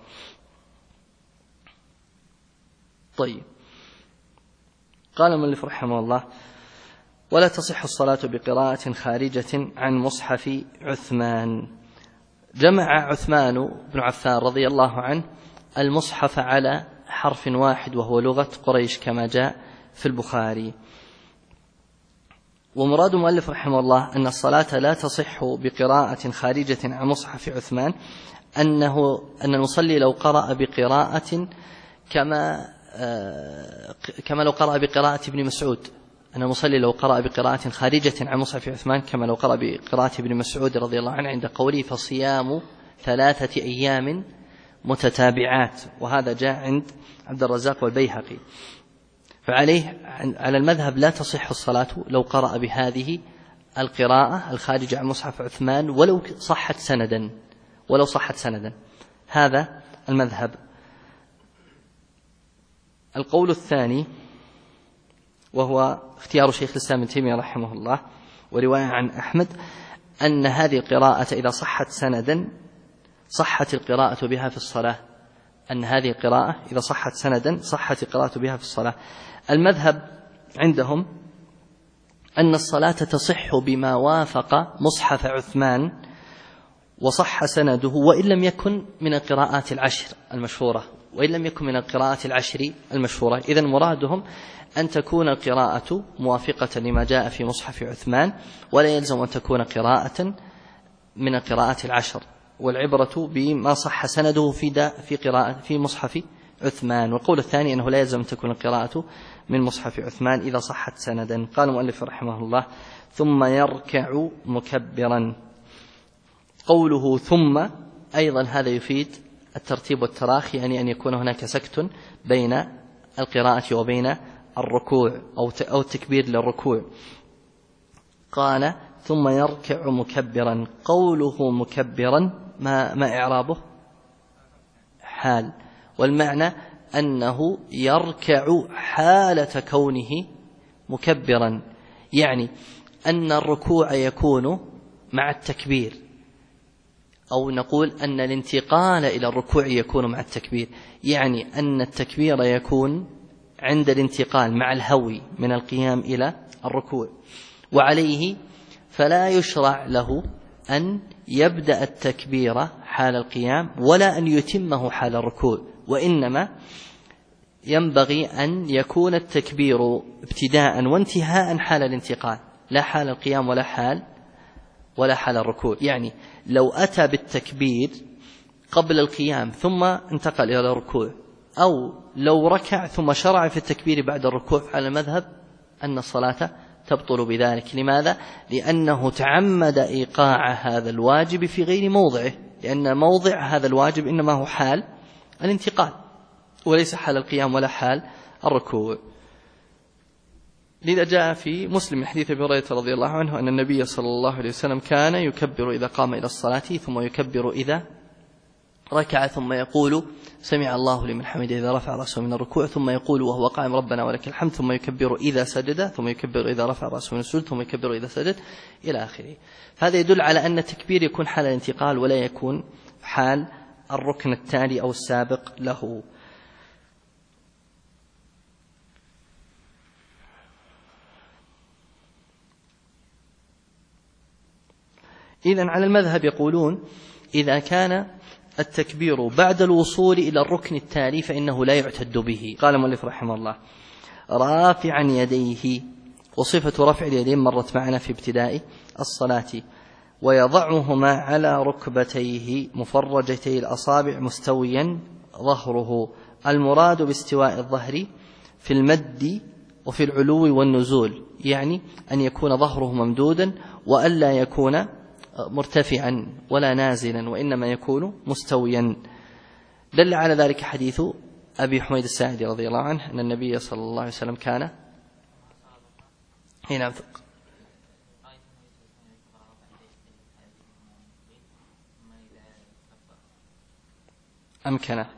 طيب قال المؤلف رحمه الله ولا تصح الصلاة بقراءة خارجة عن مصحف عثمان. جمع عثمان بن عفان رضي الله عنه المصحف على حرف واحد وهو لغة قريش كما جاء في البخاري. ومراد المؤلف رحمه الله أن الصلاة لا تصح بقراءة خارجة عن مصحف عثمان أن المصلي لو قرأ بقراءة كما لو قرأ بقراءة ابن مسعود، أن المصلي لو قرأ بقراءة خارجة عن مصحف عثمان كما لو قرأ بقراءة ابن مسعود رضي الله عنه عند قوله فصيام 3 أيام متتابعات. وهذا جاء عند عبد الرزاق والبيهقي. فعليه على المذهب لا تصح الصلاة لو قرأ بهذه القراءة الخارجة عن مصحف عثمان ولو صحت سندا. هذا المذهب. القول الثاني وهو اختيار شيخ الإسلام ابن تيمية رحمه الله ورواية عن أحمد أن هذه القراءة إذا صحت سندا صحت القراءة بها في الصلاة. أن هذه القراءة إذا صحت سندا صحت القراءة بها في الصلاة. المذهب عندهم أن الصلاة تصح بما وافق مصحف عثمان وصح سنده وإن لم يكن من القراءات العشر المشهورة. إذن مرادهم أن تكون القراءة موافقة لما جاء في مصحف عثمان ولا يلزم أن تكون قراءة من القراءات العشر، والعبرة بما صح سنده في مصحف عثمان. والقول الثاني أنه لا يلزم أن تكون القراءة من مصحف عثمان إذا صحت سندا. قال المؤلف رحمه الله ثم يركع مكبرا. قوله ثم أيضا هذا يفيد الترتيب والتراخي، يعني أن يكون هناك سكت بين القراءة وبين الركوع أو التكبير للركوع. قال ثم يركع مكبرا. قوله مكبرا ما إعرابه؟ حال، والمعنى أنه يركع حالة كونه مكبرا، يعني أن الركوع يكون مع التكبير، أو نقول أن الانتقال إلى الركوع يكون مع التكبير، يعني أن التكبير يكون عند الانتقال مع الهوي من القيام إلى الركوع. وعليه فلا يشرع له أن يبدأ التكبير حال القيام ولا أن يتمه حال الركوع، وإنما ينبغي أن يكون التكبير ابتداء وانتهاء حال الانتقال، لا حال القيام ولا حال الركوع. يعني لو أتى بالتكبير قبل القيام ثم انتقل إلى الركوع، أو لو ركع ثم شرع في التكبير بعد الركوع، على المذهب أن الصلاة تبطل بذلك. لماذا؟ لأنه تعمد إيقاع هذا الواجب في غير موضعه، لأن موضع هذا الواجب إنما هو حال الانتقال وليس حال القيام ولا حال الركوع. لذا جاء في مسلم من حديث أبي هريرة رضي الله عنه أن النبي صلى الله عليه وسلم كان يكبر إذا قام إلى الصلاة، ثم يكبر إذا ركع، ثم يقول سمع الله لمن حمده إذا رفع رأسه من الركوع، ثم يقول وهو قائم ربنا ولك الحمد، ثم يكبر إذا سجد، ثم يكبر إذا رفع رأسه من السجود، ثم يكبر إذا سجد، إلى آخره. فهذا يدل على أن التكبير يكون حال الانتقال ولا يكون حال الركن التالي أو السابق له. إذن على المذهب يقولون إذا كان التكبير بعد الوصول إلى الركن التالي فإنه لا يعتد به. قال المؤلف رحمه الله رافعا يديه، وصفة رفع اليدين مرت معنا في ابتداء الصلاة، ويضعهما على ركبتيه مفرجتي الأصابع مستويا ظهره. المراد باستواء الظهر في المد وفي العلو والنزول، يعني أن يكون ظهره ممدودا وألا يكون مرتفعا ولا نازلا، وإنما يكون مستويا. دل على ذلك حديث أبي حميد الساعدي رضي الله عنه أن النبي صلى الله عليه وسلم كان هنا أمكن.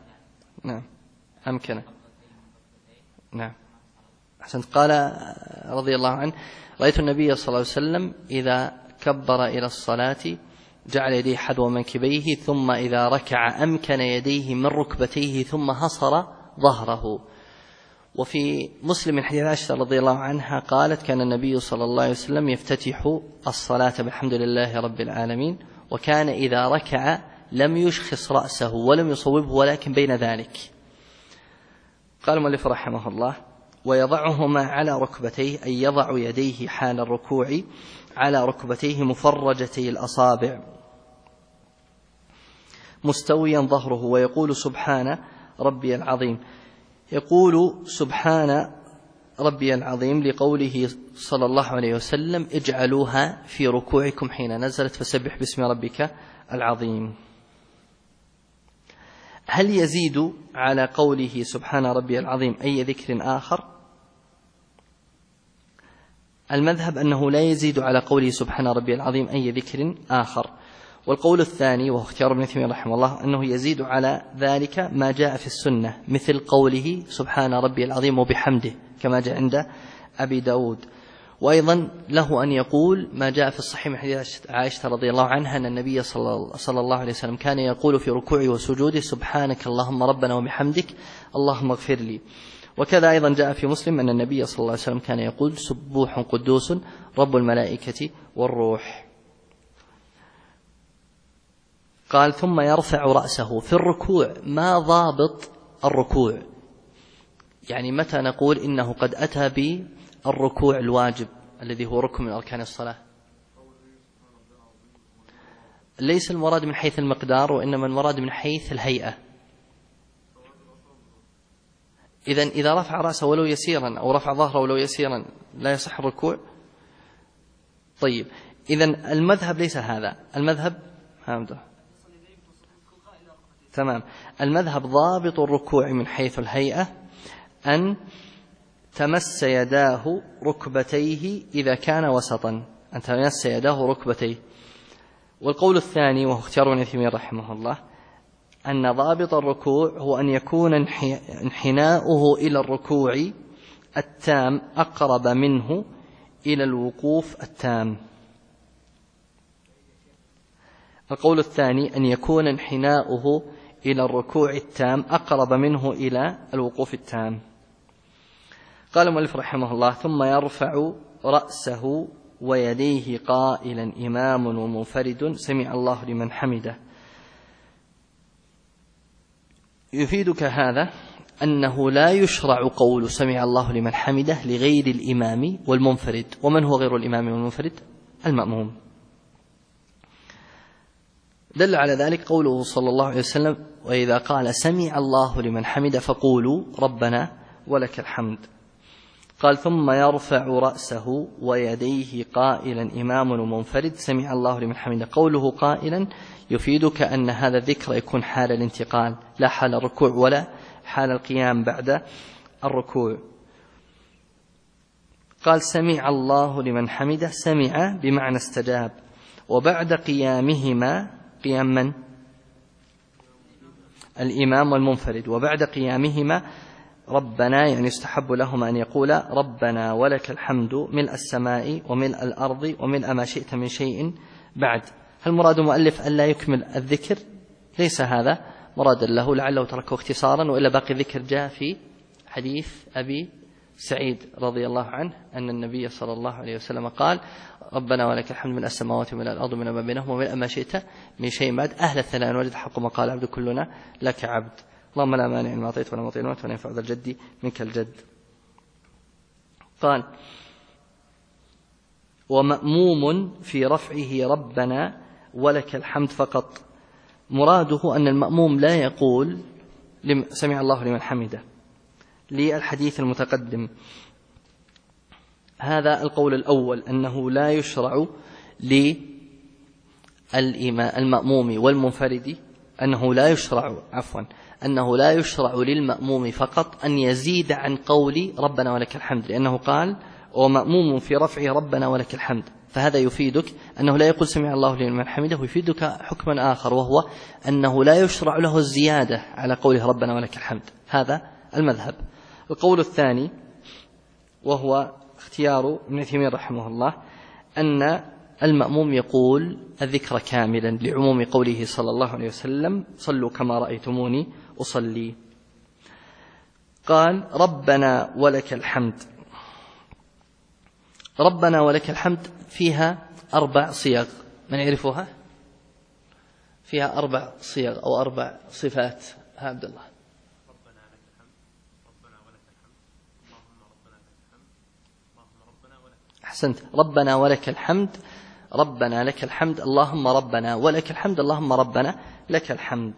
نعم أحسنت. قال رضي الله عنه رأيت النبي صلى الله عليه وسلم إذا كبر إلى الصلاة جعل يديه حذو منكبيه، ثم إذا ركع أمكن يديه من ركبتيه ثم حصر ظهره. وفي مسلم من حديث عائشة رضي الله عنها قالت كان النبي صلى الله عليه وسلم يفتتح الصلاة بالحمد لله رب العالمين، وكان إذا ركع لم يشخص رأسه ولم يصوبه ولكن بين ذلك. قال المؤلف رحمه الله ويضعهما على ركبتيه، أي يضع يديه حال الركوع على ركبتيه مفرجتي الأصابع مستويا ظهره، ويقول سبحان ربي العظيم. يقول سبحان ربي العظيم لقوله صلى الله عليه وسلم اجعلوها في ركوعكم حين نزلت فسبح باسم ربك العظيم. هل يزيد على قوله سبحان ربي العظيم أي ذكر آخر؟ المذهب أنه لا يزيد على قوله سبحان ربي العظيم أي ذكر آخر. والقول الثاني وهو اختيار ابن تيمية رحمه الله أنه يزيد على ذلك ما جاء في السنة مثل قوله سبحان ربي العظيم وبحمده كما جاء عند أبي داود. وأيضا له أن يقول ما جاء في الصحيح من حديث عائشة رضي الله عنها أن النبي صلى الله عليه وسلم كان يقول في ركوعه وسجوده سبحانك اللهم ربنا وبحمدك اللهم اغفر لي. وكذا أيضا جاء في مسلم أن النبي صلى الله عليه وسلم كان يقول سبوح قدوس رب الملائكة والروح. قال ثم يرفع رأسه في الركوع. ما ضابط الركوع؟ يعني متى نقول إنه قد أتى بالركوع الواجب الذي هو ركن من أركان الصلاة؟ ليس المراد من حيث المقدار، وإنما المراد من حيث الهيئة. إذا رفع رأسه ولو يسيرا أو رفع ظهره ولو يسيرا لا يصح الركوع. طيب إذن المذهب ليس هذا، المذهب تمام. المذهب ضابط الركوع من حيث الهيئة أن تمس يداه ركبتيه إذا كان وسطا، أن تمس يداه ركبتيه. والقول الثاني وهو اختيار ابن تيمية رحمه الله أن ضابط الركوع هو أن يكون انحناؤه إلى الركوع التام أقرب منه إلى الوقوف التام. القول الثاني أن يكون انحناؤه إلى الركوع التام أقرب منه إلى الوقوف التام. قال المؤلف رحمه الله ثم يرفع رأسه ويديه قائلا إمام ومنفرد سمع الله لمن حمده. يفيدك هذا أنه لا يشرع قول سمع الله لمن حمده لغير الإمام والمنفرد. ومن هو غير الإمام والمنفرد؟ المأموم. دل على ذلك قوله صلى الله عليه وسلم وإذا قال سمع الله لمن حمده فقولوا ربنا ولك الحمد. قال ثم يرفع رأسه ويديه قائلا إمام ومنفرد سمع الله لمن حمده. قوله قائلا يفيدك أن هذا الذكر يكون حال الانتقال لا حال الركوع ولا حال القيام بعد الركوع. قال سمع الله لمن حمده، سمع بمعنى استجاب. وبعد قيامهما، قيام من؟ الإمام والمنفرد. وبعد قيامهما ربنا، يعني يستحب لهما أن يقول ربنا ولك الحمد ملء السماء وملء الأرض وملء ما شئت من شيء بعد. هل مراد مؤلف أن لا يكمل الذكر؟ ليس هذا مرادا له، لعله تركه اختصارا، وإلا باقي الذكر جاء في حديث أبي سعيد رضي الله عنه أن النبي صلى الله عليه وسلم قال ربنا ولك الحمد من السماوات ومن الأرض ومن ما بينهما ومن ما شئت من شيء بعد أهل الثناء والمجد حق ما قال عبد كلنا لك عبد اللهم لا مانع لما أعطيت ولا معطي لما منعت ولا ينفع ذا الجد منك الجد. قال ومأموم في رفعه ربنا ولك الحمد فقط. مراده أن المأموم لا يقول سمع الله لمن حمده للحديث المتقدم. هذا القول الأول أنه لا يشرع للمأموم والمنفرد، أنه لا يشرع للمأموم فقط أن يزيد عن قول ربنا ولك الحمد، لأنه قال ومأموم في رفعه ربنا ولك الحمد، فهذا يفيدك أنه لا يقول سمع الله لمن حمده، ويفيدك حكما آخر وهو أنه لا يشرع له الزيادة على قوله ربنا ولك الحمد. هذا المذهب. القول الثاني وهو اختيار ابن عثيمين رحمه الله أن المأموم يقول الذكر كاملا لعموم قوله صلى الله عليه وسلم صلوا كما رأيتموني أصلي. قال ربنا ولك الحمد. ربنا ولك الحمد فيها 4 صيغ، من يعرفها؟ فيها 4 صيغ أو 4 صفات. عبد الله. أحسنت. ربنا ولك الحمد، ربنا لك الحمد، اللهم ربنا ولك الحمد، اللهم ربنا لك الحمد.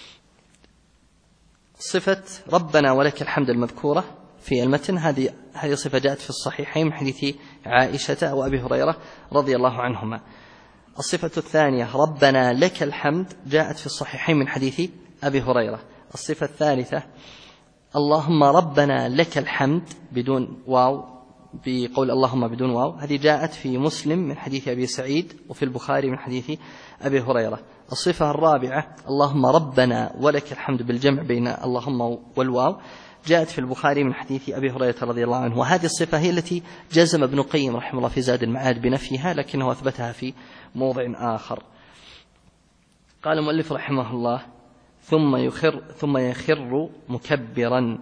صفة ربنا ولك الحمد المذكورة في المتن هذه صفة جاءت في الصحيحين من حديث عائشة وأبي هريرة رضي الله عنهما. الصفة الثانية ربنا لك الحمد جاءت في الصحيحين من حديث أبي هريرة. الصفة الثالثة اللهم ربنا لك الحمد بدون واو، بقول اللهم بدون واو، هذه جاءت في مسلم من حديث أبي سعيد وفي البخاري من حديث أبي هريرة. الصفة الرابعة اللهم ربنا ولك الحمد بالجمع بين اللهم والواو، جاءت في البخاري من حديث أبي هريرة رضي الله عنه. وهذه الصفة هي التي جزم ابن القيم رحمه الله في زاد المعاد بنفيها، لكنه أثبتها في موضع آخر. قال المؤلف رحمه الله ثم يخر مكبرا.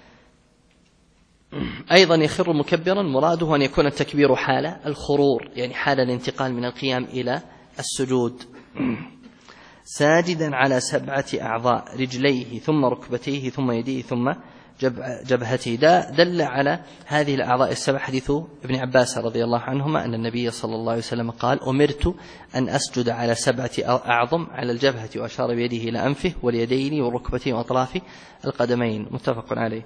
أيضا يخر مكبرا مراده أن يكون التكبير حال الخرور، يعني حال الانتقال من القيام إلى السجود، ساجدا على 7 أعضاء، رجليه ثم ركبتيه ثم يديه ثم جبهته. دل على هذه الأعضاء 7 حديث ابن عباس رضي الله عنهما أن النبي صلى الله عليه وسلم قال أمرت أن أسجد على 7 أعظم على الجبهة، وأشار بيده إلى أنفه واليدين والركبتين وأطراف القدمين، متفق عليه.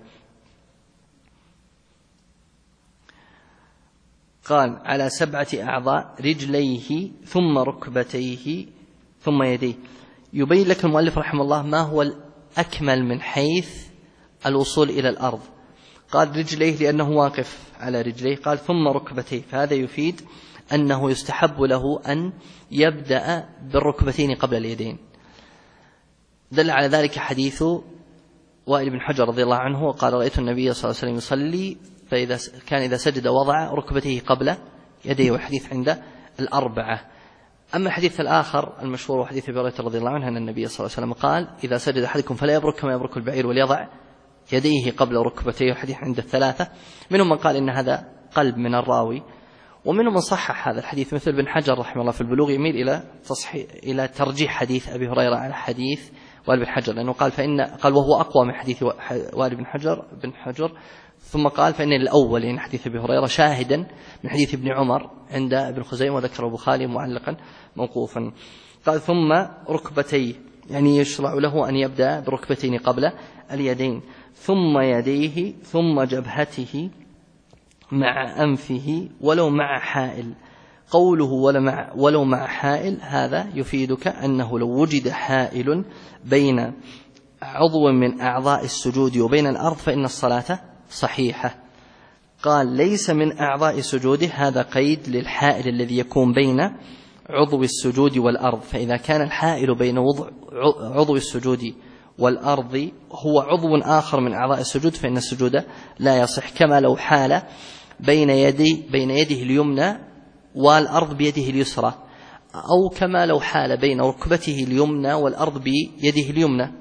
قال على 7 أعضاء، رجليه ثم ركبتيه ثم يديه. يبين لك المؤلف رحمه الله ما هو الأكمل من حيث الوصول إلى الأرض. قال رجليه لأنه واقف على رجليه، قال ثم ركبتيه، فهذا يفيد أنه يستحب له أن يبدأ بالركبتين قبل اليدين. دل على ذلك حديث وائل بن حجر رضي الله عنه وقال رأيت النبي صلى الله عليه وسلم يصلي فإذا كان إذا سجد وضع ركبتيه قبل يديه، والحديث عند 4. أما الحديث الآخر المشهور وحديث أبي هريرة رضي الله عنه أن النبي صلى الله عليه وسلم قال إذا سجد أحدكم فلا يبرك كما يبرك البعير وليضع يديه قبل ركبتيه، والحديث عند 3. منهم من قال إن هذا قلب من الراوي، ومنهم من صحح هذا الحديث مثل ابن حجر رحمه الله في البلوغ، يميل إلى ترجيح حديث أبي هريرة على حديث وائل بن حجر، لأنه قال وهو أقوى من حديث وائل بن حجر ثم قال فإن الأول يعني حديث أبي هريرة شاهدا من حديث ابن عمر عند ابن خزيمة، وذكره البخاري معلقا موقوفا. قال ثم ركبتيه، يعني يشرع له أن يبدأ بركبتين قبل اليدين، ثم يديه ثم جبهته مع أنفه ولو مع حائل. قوله ولو مع حائل هذا يفيدك أنه لو وجد حائل بين عضو من أعضاء السجود وبين الأرض فإن الصلاة صحيحة. قال ليس من أعضاء سجوده، هذا قيد للحائل الذي يكون بين عضو السجود والأرض، فإذا كان الحائل بين عضو السجود والأرض هو عضو آخر من أعضاء السجود فإن السجود لا يصح، كما لو حال بين يده اليمنى والأرض بيده اليسرى، أو كما لو حال بين ركبته اليمنى والأرض بيده اليمنى،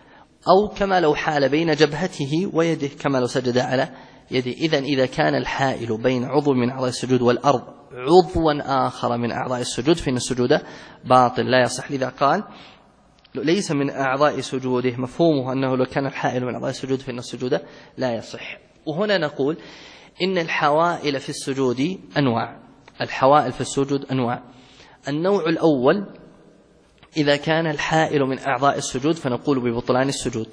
أو كما لو حال بين جبهته ويده كما لو سجد على يده. إذا كان الحائل بين عضو من أعضاء السجود والأرض عضوا آخر من أعضاء السجود فإن السجود باطل لا يصح. لذا قال ليس من أعضاء سجوده، مفهومه أنه لو كان الحائل من أعضاء السجود فإن السجود لا يصح. وهنا نقول إن الحوائل في السجود أنواع، الحوائل في السجود أنواع. النوع الأول إذا كان الحائل من أعضاء السجود فنقول ببطلان السجود.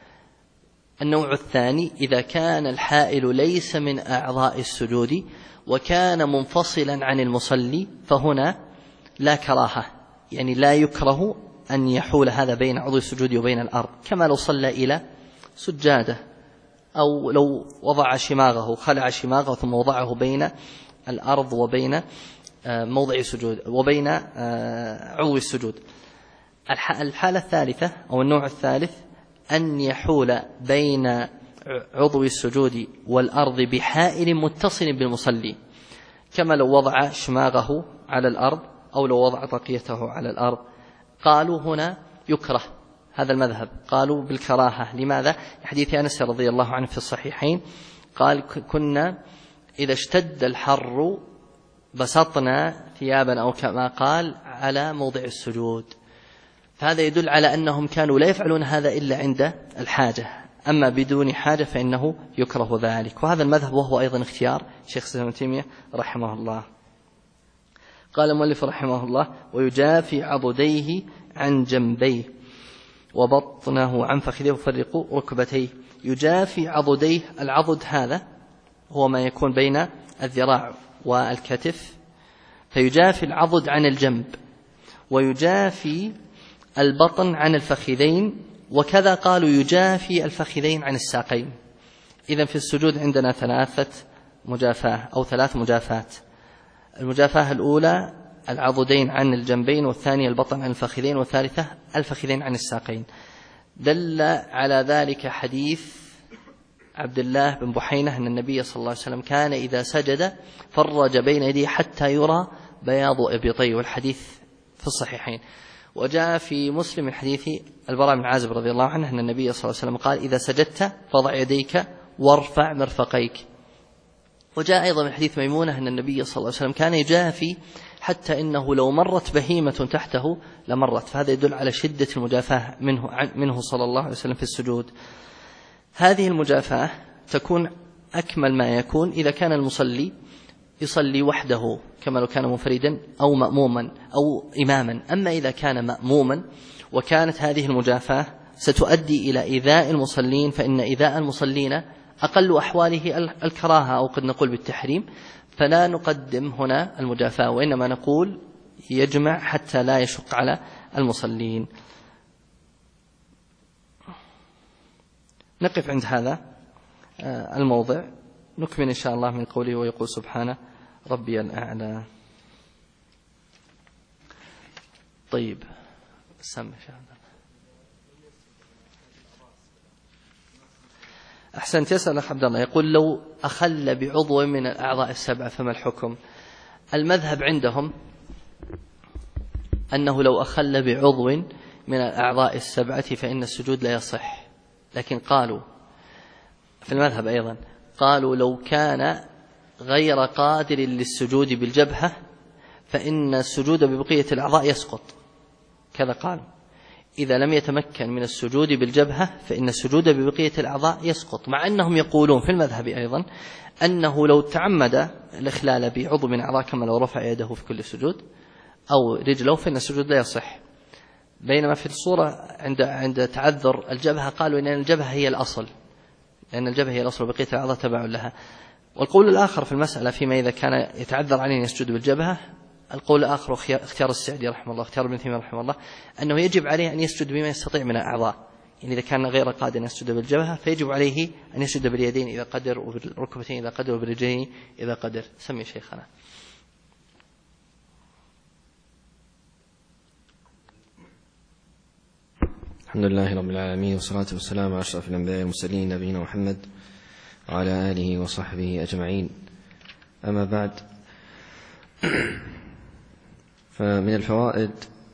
النوع الثاني إذا كان الحائل ليس من أعضاء السجود وكان منفصلا عن المصلي فهنا لا كراهة، يعني لا يكره أن يحول هذا بين عضو السجود وبين الأرض، كما لو صلى إلى سجادة، أو لو وضع شماغه خلع شماغه ثم وضعه بين الأرض وبين موضع السجود وبين عضو السجود. الحالة الثالثة أو النوع الثالث أن يحول بين عضو السجود والأرض بحائل متصل بالمصلي، كما لو وضع شماغه على الأرض أو لو وضع طاقيته على الأرض. قالوا هنا يكره، هذا المذهب قالوا بالكراهة. لماذا؟ حديث أنس رضي الله عنه في الصحيحين قال كنا إذا اشتد الحر بسطنا ثيابا أو كما قال على موضع السجود، فهذا يدل على أنهم كانوا لا يفعلون هذا إلا عند الحاجة، أما بدون حاجة فإنه يكره ذلك. وهذا المذهب وهو أيضا اختيار شيخ الإسلام ابن تيمية رحمه الله. قال المؤلف رحمه الله ويجافي عضديه عن جنبيه وبطنه عن فخذيه وفرق ركبتيه. يجافي عضديه، العضد هذا هو ما يكون بين الذراع والكتف، فيجافي العضد عن الجنب، ويجافي البطن عن الفخذين، وكذا قالوا يجافي الفخذين عن الساقين. إذن في السجود عندنا ثلاث مجافات. المجافاة الأولى العضدين عن الجنبين، والثانية البطن عن الفخذين، والثالثة الفخذين عن الساقين. دل على ذلك حديث عبد الله بن بحينة أن النبي صلى الله عليه وسلم كان إذا سجد فرج بين يديه حتى يرى بياض إبطيه، والحديث في الصحيحين. وجاء في مسلم الحديث البراء بن عازب رضي الله عنه أن النبي صلى الله عليه وسلم قال إذا سجدت فضع يديك وارفع مرفقيك. وجاء أيضا من حديث ميمونة أن النبي صلى الله عليه وسلم كان يجافي حتى إنه لو مرت بهيمة تحته لمرت، فهذا يدل على شدة المجافاة منه صلى الله عليه وسلم في السجود. هذه المجافاة تكون أكمل ما يكون إذا كان المصلي يصلي وحده كما لو كان منفردا أو مأموما أو إماما. أما إذا كان مأموما وكانت هذه المجافاة ستؤدي إلى إيذاء المصلين، فإن إيذاء المصلين أقل أحواله الكراهة أو قد نقول بالتحريم، فلا نقدم هنا المجافاة، وإنما نقول يجمع حتى لا يشق على المصلين. نقف عند هذا الموضع، نكمل إن شاء الله من قوله ويقول سبحانه ربي الأعلى. طيب سمع أحسنت. يسأل عبد الله يقول لو أخل بعضو من الأعضاء السبعة فما الحكم؟ المذهب عندهم أنه لو أخل بعضو من الأعضاء السبعة فإن السجود لا يصح، لكن قالوا في المذهب أيضا قالوا لو كان غير قادر للسجود بالجبهة فإن السجود ببقية الأعضاء يسقط، كذا قالوا إذا لم يتمكن من السجود بالجبهة فإن السجود ببقية الأعضاء يسقط، مع أنهم يقولون في المذهب أيضا أنه لو تعمد الإخلال بعضو من أعضاء كما لو رفع يده في كل سجود أو رجله فإن السجود لا يصح. بينما في الصورة عند تعذر الجبهة قالوا إن الجبهة هي الأصل، لأن الجبهة هي الأصل وبقية الأعضاء تبع لها. والقول الآخر في المسألة فيما إذا كان يتعذر عليه أن يسجد بالجبهة، القول الآخر اختيار السعدي رحمه الله، اختيار ابن تيمية رحمه الله، أنه يجب عليه أن يسجد بما يستطيع من الأعضاء، يعني إذا كان غير قادر أن يسجد بالجبهة فيجب عليه أن يسجد باليدين إذا قدر، وبالركبتين إذا قدر، وبالرجلين إذا قدر. سمي شيخنا. الحمد لله رب العالمين، والصلاة والسلام على أشرف الأنبياء والمرسلين نبينا محمد وعلى آله وصحبه أجمعين. أما بعد، فمن الفوائد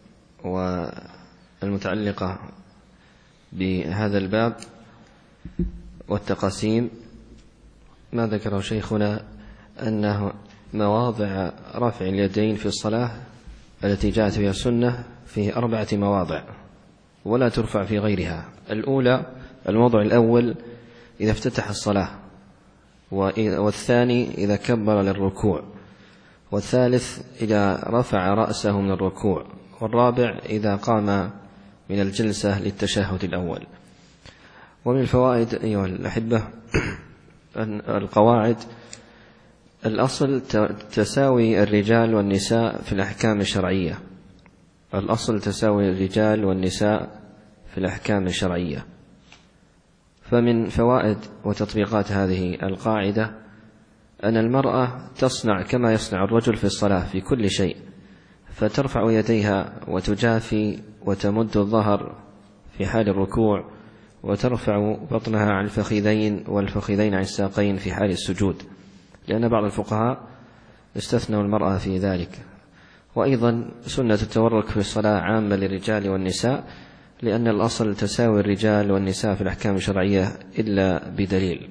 والمتعلقة بهذا الباب والتقاسيم ما ذكره شيخنا أنه مواضع رفع اليدين في الصلاة التي جاءت فيها السنة في 4 مواضع ولا ترفع في غيرها. الأولى الموضع الأول إذا افتتح الصلاة، والثاني إذا كبر للركوع، والثالث إذا رفع رأسه من الركوع، والرابع إذا قام من الجلسة للتشهد الأول. ومن الفوائد أيها الأحبة القواعد: الأصل تساوي الرجال والنساء في الأحكام الشرعية، الأصل تساوي الرجال والنساء في الأحكام الشرعية. فمن فوائد وتطبيقات هذه القاعدة أن المرأة تصنع كما يصنع الرجل في الصلاة في كل شيء، فترفع يديها وتجافي وتمد الظهر في حال الركوع، وترفع بطنها عن الفخذين والفخذين عن الساقين في حال السجود، لأن بعض الفقهاء استثنوا المرأة في ذلك. وأيضا سنة التورك في الصلاة عامة للرجال والنساء، لأن الأصل تساوي الرجال والنساء في الأحكام الشرعية إلا بدليل.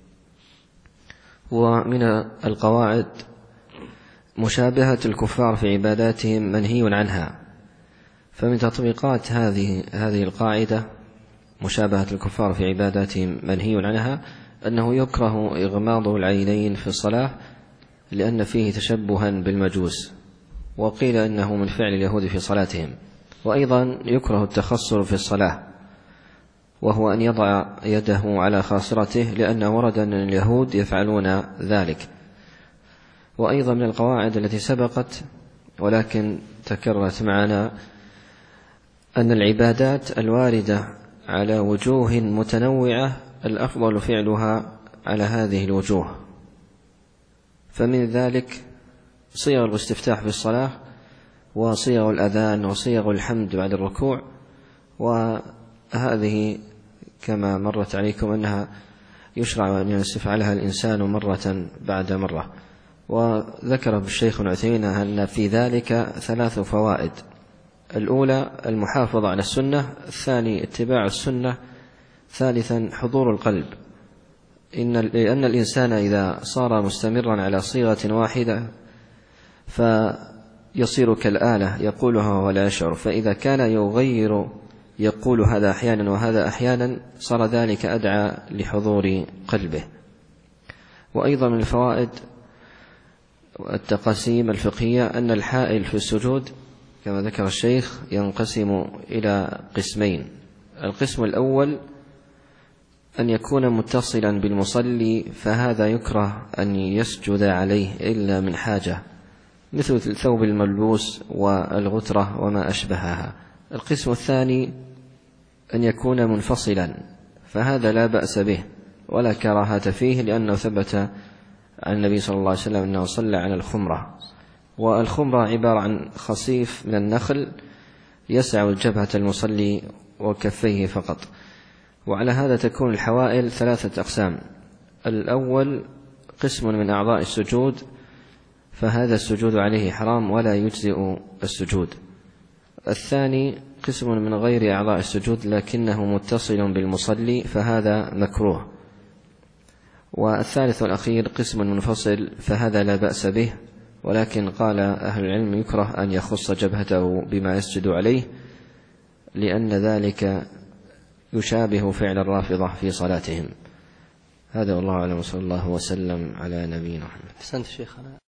ومن القواعد مشابهة الكفار في عباداتهم منهي عنها. فمن تطبيقات هذه القاعدة مشابهة الكفار في عباداتهم منهي عنها أنه يكره إغماض العينين في الصلاة لأن فيه تشبها بالمجوس، وقيل إنه من فعل اليهود في صلاتهم. وأيضا يكره التخصر في الصلاة، وهو أن يضع يده على خاصرته، لأنه ورد أن اليهود يفعلون ذلك. وأيضا من القواعد التي سبقت ولكن تكررت معنا أن العبادات الواردة على وجوه متنوعة الأفضل فعلها على هذه الوجوه. فمن ذلك صيغ الاستفتاح في الصلاة، وصيغ الأذان، وصيغ الحمد بعد الركوع، وهذه كما مرت عليكم أنها يشرع أن يستفعلها الإنسان مرة بعد مرة. وذكر الشيخ ابن عثيمين أن في ذلك 3 فوائد: الأولى المحافظة على السنة، الثاني اتباع السنة، ثالثا حضور القلب. لأن الإنسان إذا صار مستمرا على صيغة واحدة فيصير كالآلة يقولها ولا يشعر، فإذا كان يغير يقول هذا أحيانا وهذا أحيانا صار ذلك أدعى لحضور قلبه. وأيضا من الفوائد التقاسيم الفقهية أن الحائل في السجود كما ذكر الشيخ ينقسم إلى قسمين: القسم الأول أن يكون متصلا بالمصلي، فهذا يكره أن يسجد عليه إلا من حاجة، مثل الثوب الملبوس والغترة وما أشبهها. القسم الثاني أن يكون منفصلا، فهذا لا بأس به ولا كراهة فيه، لأنه ثبت عن النبي صلى الله عليه وسلم أنه صلى على الخمرة، والخمرة عبارة عن خصيف من النخل يسع جبهة المصلي وكفيه فقط. وعلى هذا تكون الحوائل 3 أقسام: الأول قسم من أعضاء السجود، فهذا السجود عليه حرام ولا يجزئ السجود. الثاني قسم من غير أعضاء السجود لكنه متصل بالمصلي، فهذا مكروه. والثالث والأخير قسم منفصل، فهذا لا بأس به، ولكن قال أهل العلم يكره أن يخص جبهته بما يسجد عليه، لأن ذلك يشابه فعل الرافضة في صلاتهم. هذا والله أعلم، وصلى الله وسلم على نبينا محمد. أحسنت شيخنا.